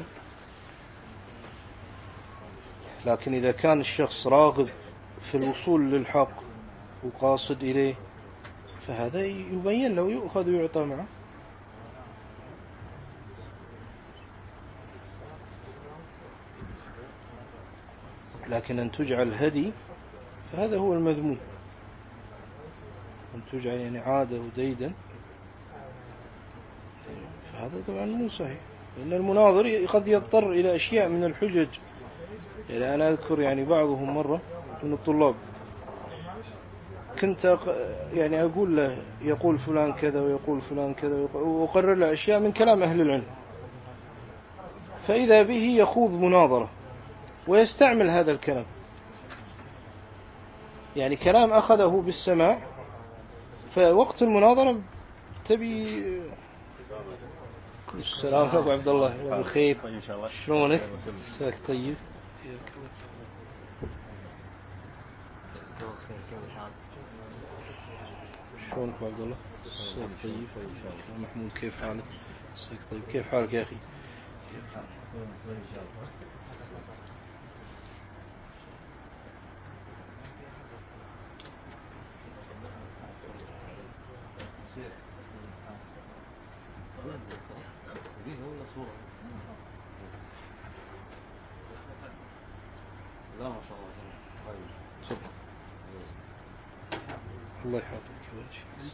لكن إذا كان الشخص راغب في الوصول للحق وقاصد إليه فهذا يبين له يؤخذ ويعطى معه. لكن أن تجعل هدي فهذا هو المذموم، أن تجعل يعني عادة وديدا فهذا طبعا مو صحيح. لأن المناظر قد يضطر إلى أشياء من الحجج. يعني أنا أذكر يعني بعضهم مرة من الطلاب كنت يعني أقول له يقول فلان كذا ويقول فلان كذا وأقرر له أشياء من كلام أهل العلم، فإذا به يخوض مناظرة ويستعمل هذا الكلام، يعني كلام أخذه بالسماع، فوقت المناظرة تبي السلام أبو عبد الله بخير شلونك ساك طيب شلونك أبو عبد الله ساك طيب محمود كيف حالك ساك طيب كيف حالك يا أخي لا ما شاء الله صبر الله يحفظك يا وجهي.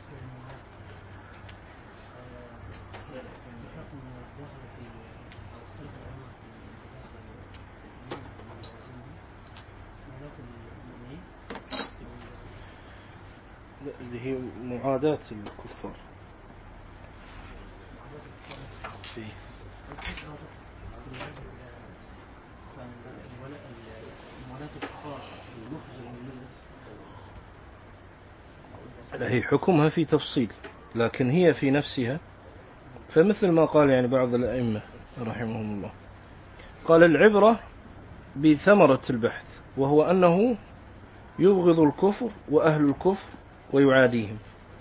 اللي هي معاداة الكفار فيه. هي حكمها في تفصيل، لكن هي في نفسها فمثل ما قال يعني بعض الأئمة رحمهم الله، قال العبرة بثمرة البحث، وهو أنه يبغض الكفر وأهل الكفر ويعاديهم،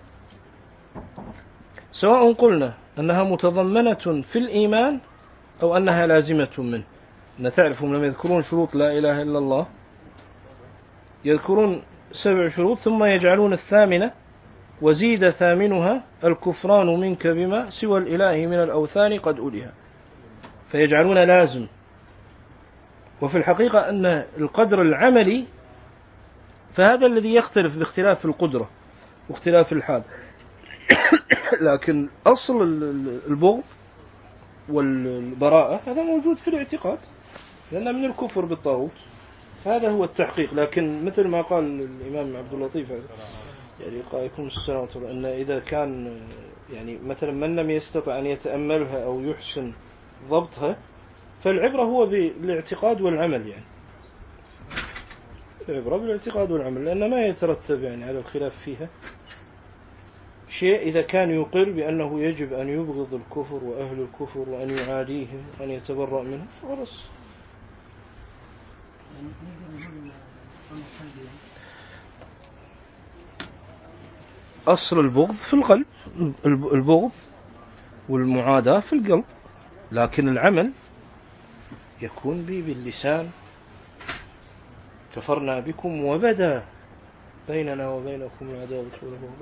سواء قلنا أنها متضمنة في الإيمان أو أنها لازمة منه. أن تعرفهم لما يذكرون شروط لا إله إلا الله يذكرون سبع شروط ثم يجعلون الثامنة وزيد ثامنها الكفران منك بما سوى الإله من الأوثان قد أولها، فيجعلون لازم. وفي الحقيقة أن القدر العملي فهذا الذي يختلف باختلاف القدرة واختلاف الحال. لكن أصل البغض والبراءة هذا موجود في الاعتقاد، لأنه من الكفر بالطاغوت. هذا هو التحقيق. لكن مثل ما قال الإمام عبد اللطيف يعني قائكم السلام أن إذا كان يعني مثلا من لم يستطع أن يتأملها أو يحسن ضبطها فالعبرة هو بالاعتقاد والعمل، يعني العبرة بالاعتقاد والعمل، لأن ما يترتب يعني على الخلاف فيها شيء إذا كان يقر بأنه يجب أن يبغض الكفر وأهل الكفر وأن يعاديهم وأن يتبرأ منهم خلاص. أصل البغض في القلب، البغض والمعاداة في القلب، لكن العمل يكون بي باللسان كفرنا بكم وبدا بيننا وبينكم العداوة والبغضاء.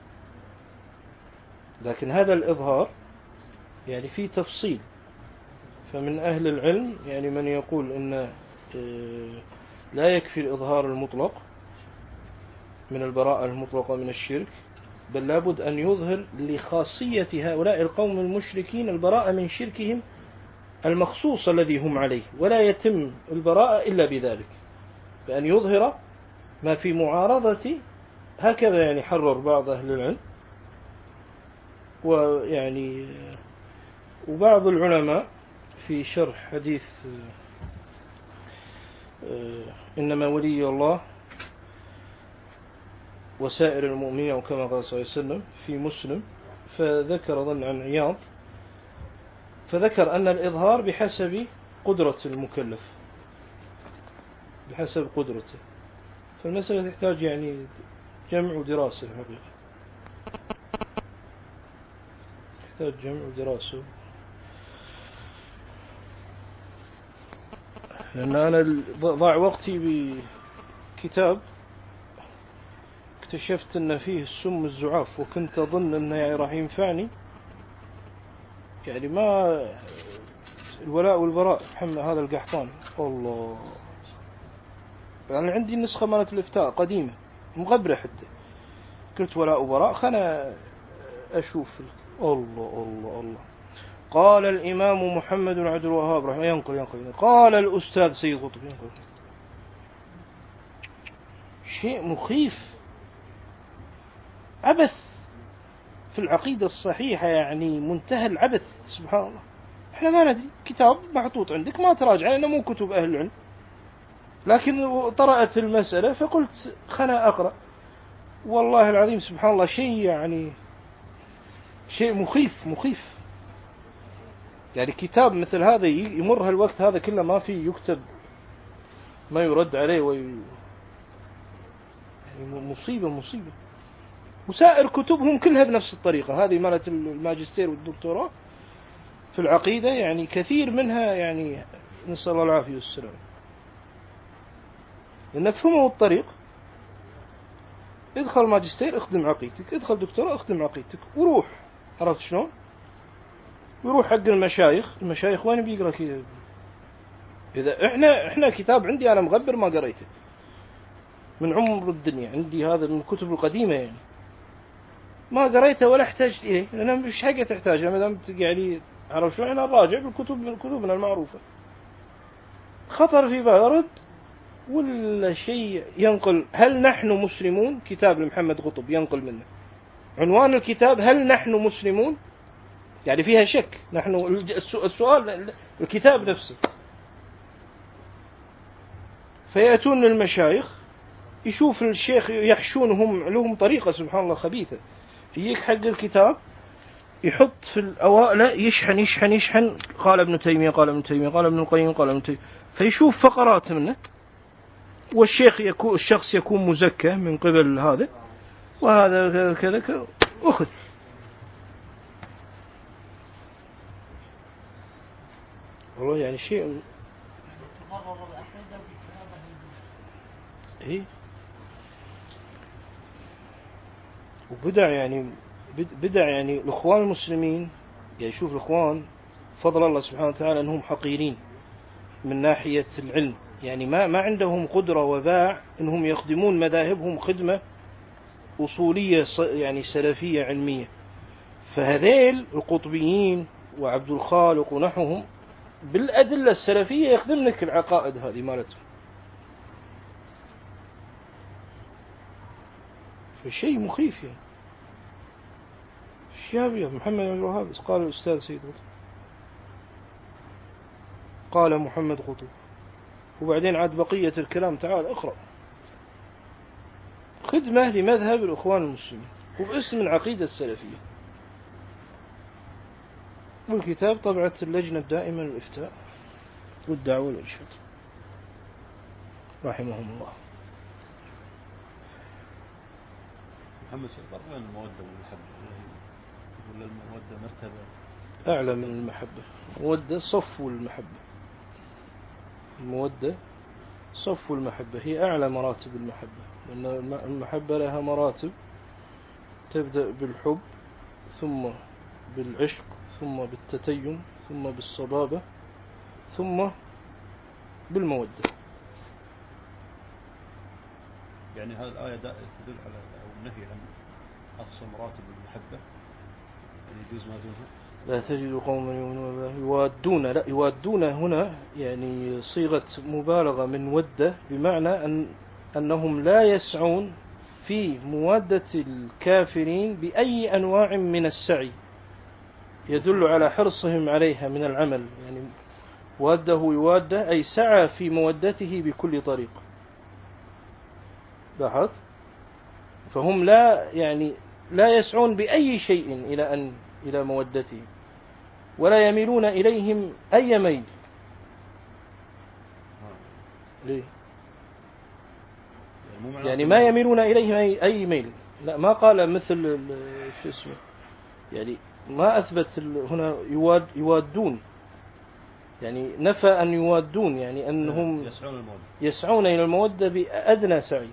لكن هذا الإظهار يعني فيه تفصيل. فمن أهل العلم يعني من يقول أن لا يكفي الإظهار المطلق من البراءة المطلقة من الشرك، بل لابد أن يظهر لخاصية هؤلاء القوم المشركين البراءة من شركهم المخصوص الذي هم عليه، ولا يتم البراءة إلا بذلك، بأن يظهر ما في معارضة. هكذا يعني حرر بعض أهل العلم، ويعني وبعض العلماء في شرح حديث إنما ولي الله وسائر المؤمنين وكما قال صلى الله عليه وسلم في مسلم، فذكر ظن عن عياض فذكر أن الإظهار بحسب قدرة المكلف، بحسب قدرته. فالمسألة تحتاج يعني جمع ودراسة الحقيقة، تحتاج جمع ودراسة. لأن أنا ضاع وقتي بكتاب اكتشفت أن فيه السم الزعاف، وكنت أظن أنه يعني راح ينفعني، يعني ما الولاء والبراء محمد هذا القحطان الله. يعني عندي النسخة مالت الإفتاء قديمة مغبرة حتى، قلت ولاء وبراء خنا أشوف. الله الله الله. قال الإمام محمد بن عبد الوهاب رحمه الله ينقل ينقل قال الأستاذ سيد قطب ينقل شيء مخيف، عبث في العقيدة الصحيحة، يعني منتهى العبث. سبحان الله، احنا ما ندري، كتاب محطوط عندك ما تراجع لأنه مو كتب أهل العلم، لكن طرأت المسألة فقلت خنا أقرأ. والله العظيم سبحان الله شيء يعني شيء مخيف مخيف. يعني كتاب مثل هذا يمر هالوقت هذا كله ما فيه يكتب ما يرد عليه وي... يعني مصيبة مصيبة. وسائر كتبهم كلها بنفس الطريقة هذه مالت الماجستير والدكتوراه في العقيدة، يعني كثير منها يعني نسأل الله العافية والسلام. نفهمه الطريق، ادخل ماجستير اخدم عقيدتك، ادخل دكتوراه اخدم عقيدتك وروح. عرفت شلون؟ ويروح حق المشايخ، المشايخ وين بيقرأ كذا؟ إذا إحنا إحنا كتاب عندي أنا مغبر ما قريته من عمر الدنيا، عندي هذا من الكتب القديمة يعني ما قريته ولا احتاجت إليه، لأن مش حاجة تحتاجها ما دام تقع لي. عرفت شلون؟ أنا راجع بالكتب من كتبنا المعروفة. خطر في بالي رد ولا شيء ينقل هل نحن مسلمون؟ كتاب لمحمد قطب ينقل منه عنوان الكتاب هل نحن مسلمون؟ يعني فيها شك. نحن السؤال الكتاب نفسه. فيأتون للمشايخ يشوف الشيخ يحشونهم لهم طريقة سبحان الله خبيثة، يجيك حق الكتاب يحط في الأوائل يشحن يشحن يشحن قال ابن تيمية قال ابن تيمية قال ابن القيم قال ابن تيمية، فيشوف فقرات منه، والشيخ يكون الشخص يكون مزكى من قبل هذا وهذا كذا كذا أخذ. والله يعني شيء إيه وبدع يعني بدع يعني الإخوان المسلمين يعني شوف الإخوان فضل الله سبحانه وتعالى أنهم حقيرين من ناحية العلم، يعني ما ما عندهم قدرة وباع أنهم يخدمون مذاهبهم خدمة أصولية يعني سلفية علمية. فهذيل القطبيين وعبد الخالق ونحوهم بالأدلة السلفية يخدم لك العقائد هذه مالتهم. فشيء مخيف يعني. الشافعي محمد بن الوهاب قال الأستاذ سيد قطب، قال محمد قطب، وبعدين عاد بقية الكلام تعال اقرأ. خدمة لمذهب الإخوان المسلمين وباسم العقيدة السلفية. والكتاب طبعة اللجنة الدائمة للإفتاء والدعوة والإرشاد رحمهم الله. محمد شيخ فرق بين المودة والمحبة، ولا المودة مرتبة أعلى من المحبة؟ المودة صفو المحبة، المودة صفو المحبة هي أعلى مراتب المحبة، لأن المحبة لها مراتب تبدأ بالحب ثم بالعشق ثم بالتتيم ثم بالصبابة ثم بالمودة. يعني هذه الآية تدل على أو النهي عن أقصى مراتب المحبة، يعني يجوز ما دونها. لا تجد قوما يؤمنون يوادون، لا يوادون هنا يعني صيغة مبالغة من ودة، بمعنى أن أنهم لا يسعون في موادة الكافرين بأي أنواع من السعي يدل على حرصهم عليها من العمل. يعني واده يواده أي سعى في مودته بكل طريق. لاحظت؟ فهم لا يعني لا يسعون بأي شيء إلى أن إلى مودته، ولا يميلون إليهم أي ميل. ليه؟ يعني ما يميلون إليهم أي أي ميل. لا ما قال مثل شو اسمه، يعني ما أثبت هنا يواد يوادون، يعني نفى أن يوادون، يعني أنهم يسعون المودة، يسعون إلى المودة بأدنى سعي.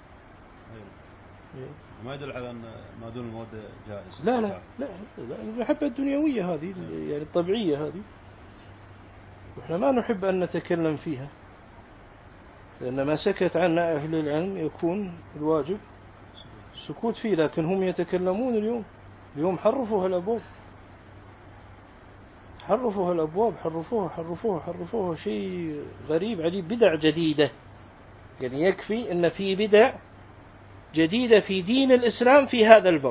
أيوة. ما يدل على أن ما دون المودة جائز. لا لا لا, لا. المحبة الدنيوية هذه يعني الطبيعية هذه، وإحنا ما نحب أن نتكلم فيها، لأن ما سكت عنا أهل العلم يكون الواجب السكوت فيه، لكن هم يتكلمون اليوم. اليوم حرفوها الأبواب، حرفوها الأبواب حرفوها حرفوها حرفوها شيء غريب عجيب، بدع جديدة. يعني يكفي أن في بدع جديدة في دين الإسلام في هذا الباب.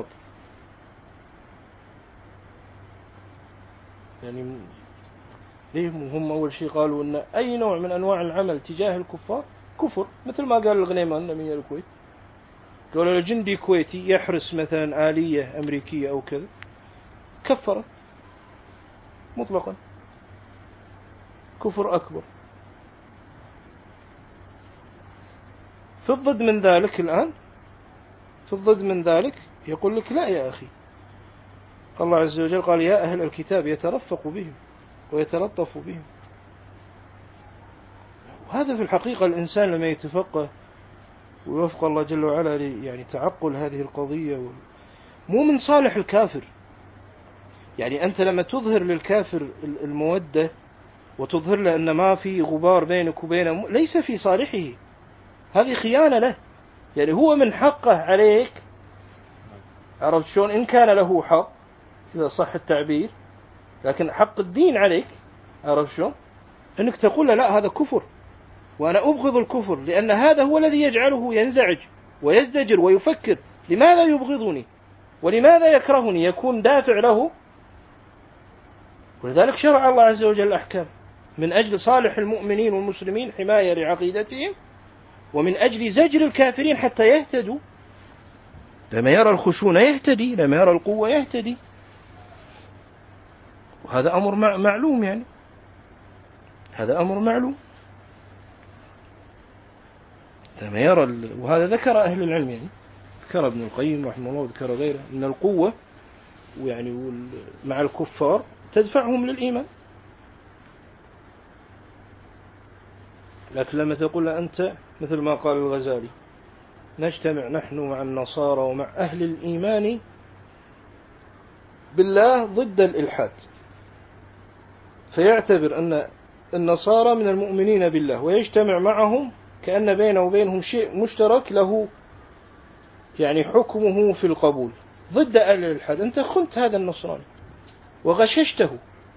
يعني ليه هم أول شيء قالوا أن أي نوع من أنواع العمل تجاه الكفار كفر، مثل ما قال الغنيمان أمير الكويت، قالوا الجندي كويتي يحرس مثلا آلية أمريكية أو كذا كفر مطلقا، كفر أكبر. في الضد من ذلك الآن، في الضد من ذلك يقول لك لا يا أخي، الله عز وجل قال يا أهل الكتاب يترفق بهم ويتلطف بهم. وهذا في الحقيقة الإنسان لما يتفقه ويوفق الله جل وعلا يعني تعقل هذه القضية، مو من صالح الكافر. يعني أنت لما تظهر للكافر المودة وتظهر له أن ما في غبار بينك وبينه، ليس في صالحه، هذه خيانة له. يعني هو من حقه عليك، عرفت شلون، إن كان له حق إذا صح التعبير، لكن حق الدين عليك، عرفت شلون، أنك تقول له لا هذا كفر وأنا أبغض الكفر، لأن هذا هو الذي يجعله ينزعج ويزدجر ويفكر لماذا يبغضني ولماذا يكرهني، يكون دافع له. ولذلك شرع الله عز وجل الأحكام من أجل صالح المؤمنين والمسلمين، حماية لعقيدتهم، ومن أجل زجر الكافرين حتى يهتدوا. لما يرى الخشونة يهتدي، لما يرى القوة يهتدي، وهذا أمر معلوم. يعني هذا أمر معلوم لما يرى ال... وهذا ذكر أهل العلم، يعني ذكر ابن القيم رحمه الله وذكر غيره، أن القوة يعني وال... مع الكفار تدفعهم للإيمان. لكن لما تقول أنت مثل ما قال الغزالي نجتمع نحن مع النصارى ومع أهل الإيمان بالله ضد الإلحاد، فيعتبر أن النصارى من المؤمنين بالله ويجتمع معهم كأن بينه وبينهم شيء مشترك له يعني حكمه في القبول، ضد أهل الإلحاد. أنت خنت هذا النصراني وغششته،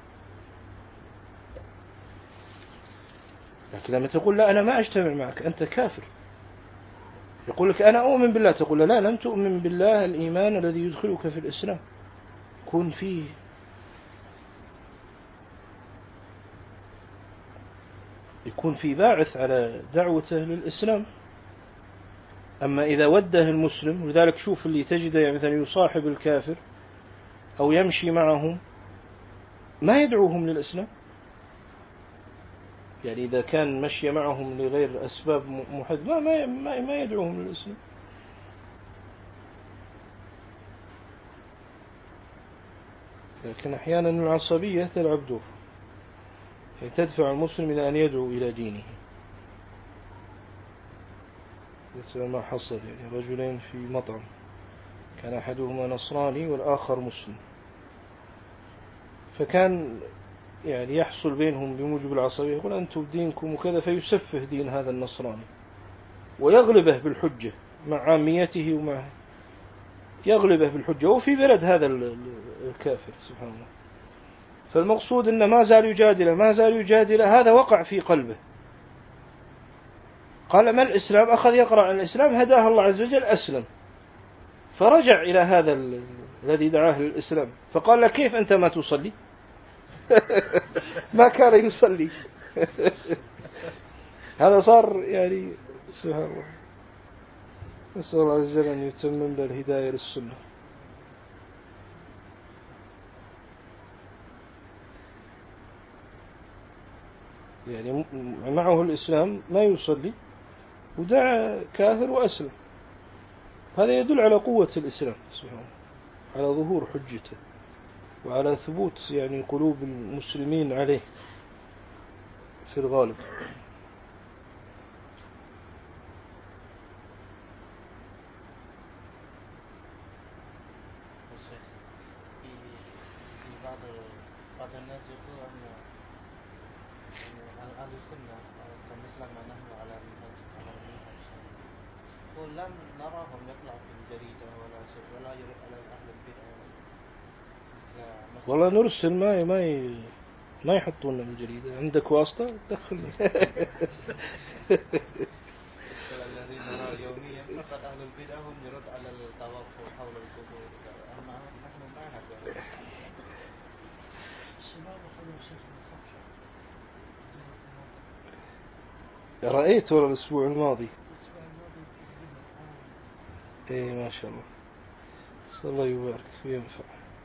لكن لما تقول لا أنا ما أجتمع معك أنت كافر، يقول لك أنا أؤمن بالله، تقول له لا لم تؤمن بالله الإيمان الذي يدخلك في الإسلام، يكون فيه يكون في باعث على دعوته للإسلام. أما إذا وده المسلم، ولذلك شوف اللي تجده يعني مثلا يصاحب الكافر أو يمشي معهم ما يدعوهم للإسلام، يعني إذا كان مشي معهم لغير أسباب محددة ما ما ما يدعوهم للإسلام. لكن أحيانا العصبية تلعب دور، يعني تدفع المسلم إلى أن يدعو إلى دينه. مثل ما حصل يعني رجلين في مطعم، كان أحدهما نصراني والآخر مسلم، فكان يعني يحصل بينهم بموجب العصبية، يقول أنتم دينكم وكذا، فيسفه دين هذا النصراني ويغلبه بالحجة مع عاميته ومع يغلبه بالحجة، وفي بلد هذا الكافر سبحان الله. فالمقصود أنه ما زال يجادله ما زال يجادله، هذا وقع في قلبه، قال ما الإسلام، أخذ يقرأ عن الإسلام، هداه الله عز وجل أسلم، فرجع إلى هذا الذي دعاه للإسلام فقال له كيف أنت ما تصلي؟ ما كان يصلي. هذا صار يعني سبحان الله. نسأل الله عز وجل أن يتمم له الهداية للسنة. يعني معه الإسلام ما يصلي ودعا كافر وأسلم، هذا يدل على قوة الإسلام سبحان الله، على ظهور حجته وعلى ثبوت يعني قلوب المسلمين عليه في الغالب. بعض الناس يقول أن أهل السنة كمثل ما نحن على منهج على المنهج يقول لم نراهم يطلع في الجريدة ولا شيء ولا يرد على أهل البدع. والله نرسل ما ما ما يحطون الجريدة، عندك واسطة دخلني. الذين نرى يوميا فقط أهل البدع هم يرد على التوقف حول القبور، أما نحن ما نقول. رأيت ولا الأسبوع الماضي؟ إيه ما شاء الله، صلى الله يبارك وينفع.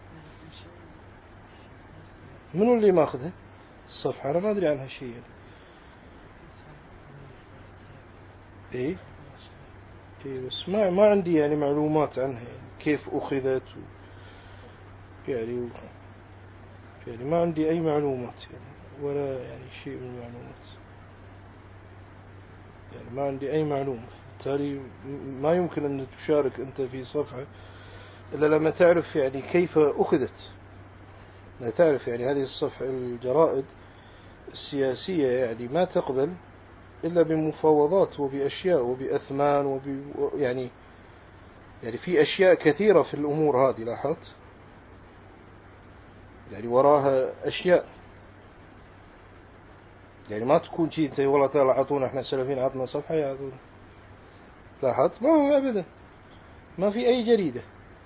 منو اللي ماخذها الصفحة؟ أنا ما أدري عنها شيء. إيه إيه بس ما ما عندي يعني معلومات عنها، يعني كيف أخذت و... يعني و... يعني ما عندي أي معلومات يعني ولا يعني شيء من المعلومات، يعني ما عندي أي معلومة، بالتالي ما يمكن أن تشارك أنت في صفحة إلا لما تعرف يعني كيف أخذت. لا تعرف يعني هذه الصفحة الجرائد السياسية يعني ما تقبل إلا بمفاوضات وبأشياء وبأثمان وب يعني يعني في أشياء كثيرة في الأمور هذه، لاحظت يعني وراها أشياء، يعني ما تكون شيء أنت والله تعالى عطونا إحنا سلفين عطنا صفحة يعطونا، لاحظت ما هو أبدا ما في أي جريدة،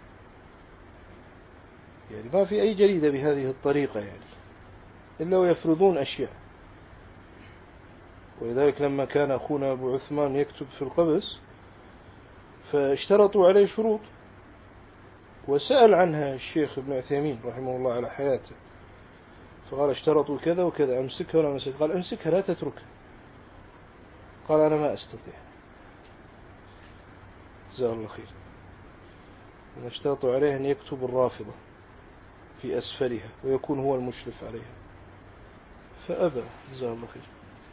يعني ما في أي جريدة بهذه الطريقة يعني إلا ويفرضون أشياء. ولذلك لما كان أخونا أبو عثمان يكتب في القبس فاشترطوا عليه شروط، وسأل عنها الشيخ ابن عثيمين رحمه الله على حياته، فقال اشترطوا كذا وكذا، أمسكها ولا أمسكها؟ قال أمسكها لا تتركها. قال أنا ما أستطيع، جزاه الله خير. اشترطوا عليه أن يكتب الرافضة في أسفلها ويكون هو المشرف عليها، فأبى جزاه الله خير.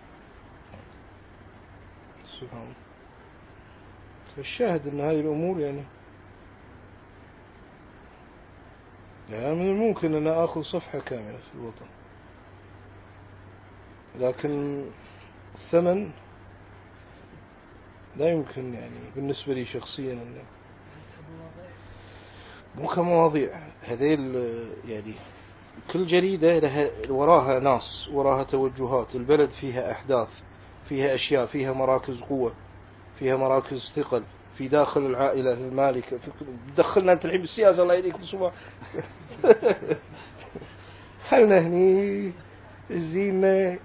سبحان الله. فالشاهد أن هذه الأمور يعني يعني من الممكن أن أخذ صفحة كاملة في الوطن لكن الثمن لا يمكن يعني بالنسبة لي شخصيا أنه مو كمواضيع هذيل يعني كل جريدة لها وراها ناس وراها توجهات. البلد فيها أحداث، فيها أشياء، فيها مراكز قوة، فيها مراكز ثقل في داخل العائلة المالكة. دخلنا أنت الحين بالسياسة الله يديك بصباح. خلنا هني الزينة.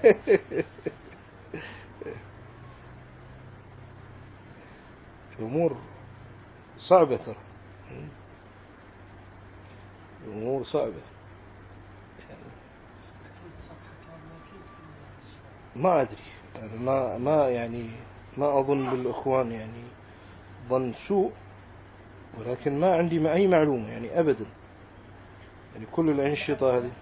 الأمور صعبة ترى، الأمور صعبة يعني. ما أدري يعني ما ما يعني ما أظن بالإخوان يعني ظن سوء، ولكن ما عندي ما أي معلومة يعني أبدا. يعني كل الأنشطة هذه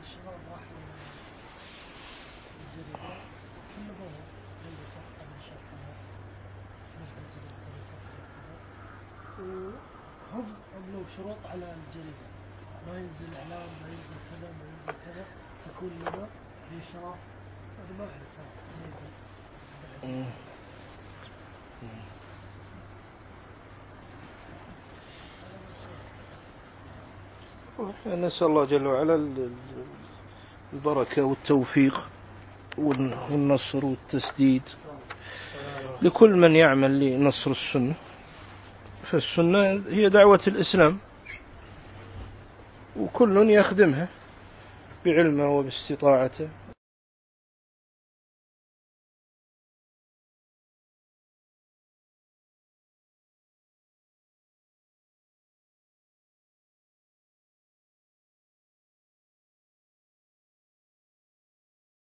هم عملوا شروط على الجريدة، ما ينزل إعلان، ما ينزل كذا، ما ينزل كذا، تكون لنا بإشراف. أنا ما أعرف. نسأل الله جل وعلا البركة والتوفيق والنصر والتسديد لكل من يعمل لنصر السنة. فالسنة هي دعوة الإسلام، وكل يخدمها بعلمه وباستطاعته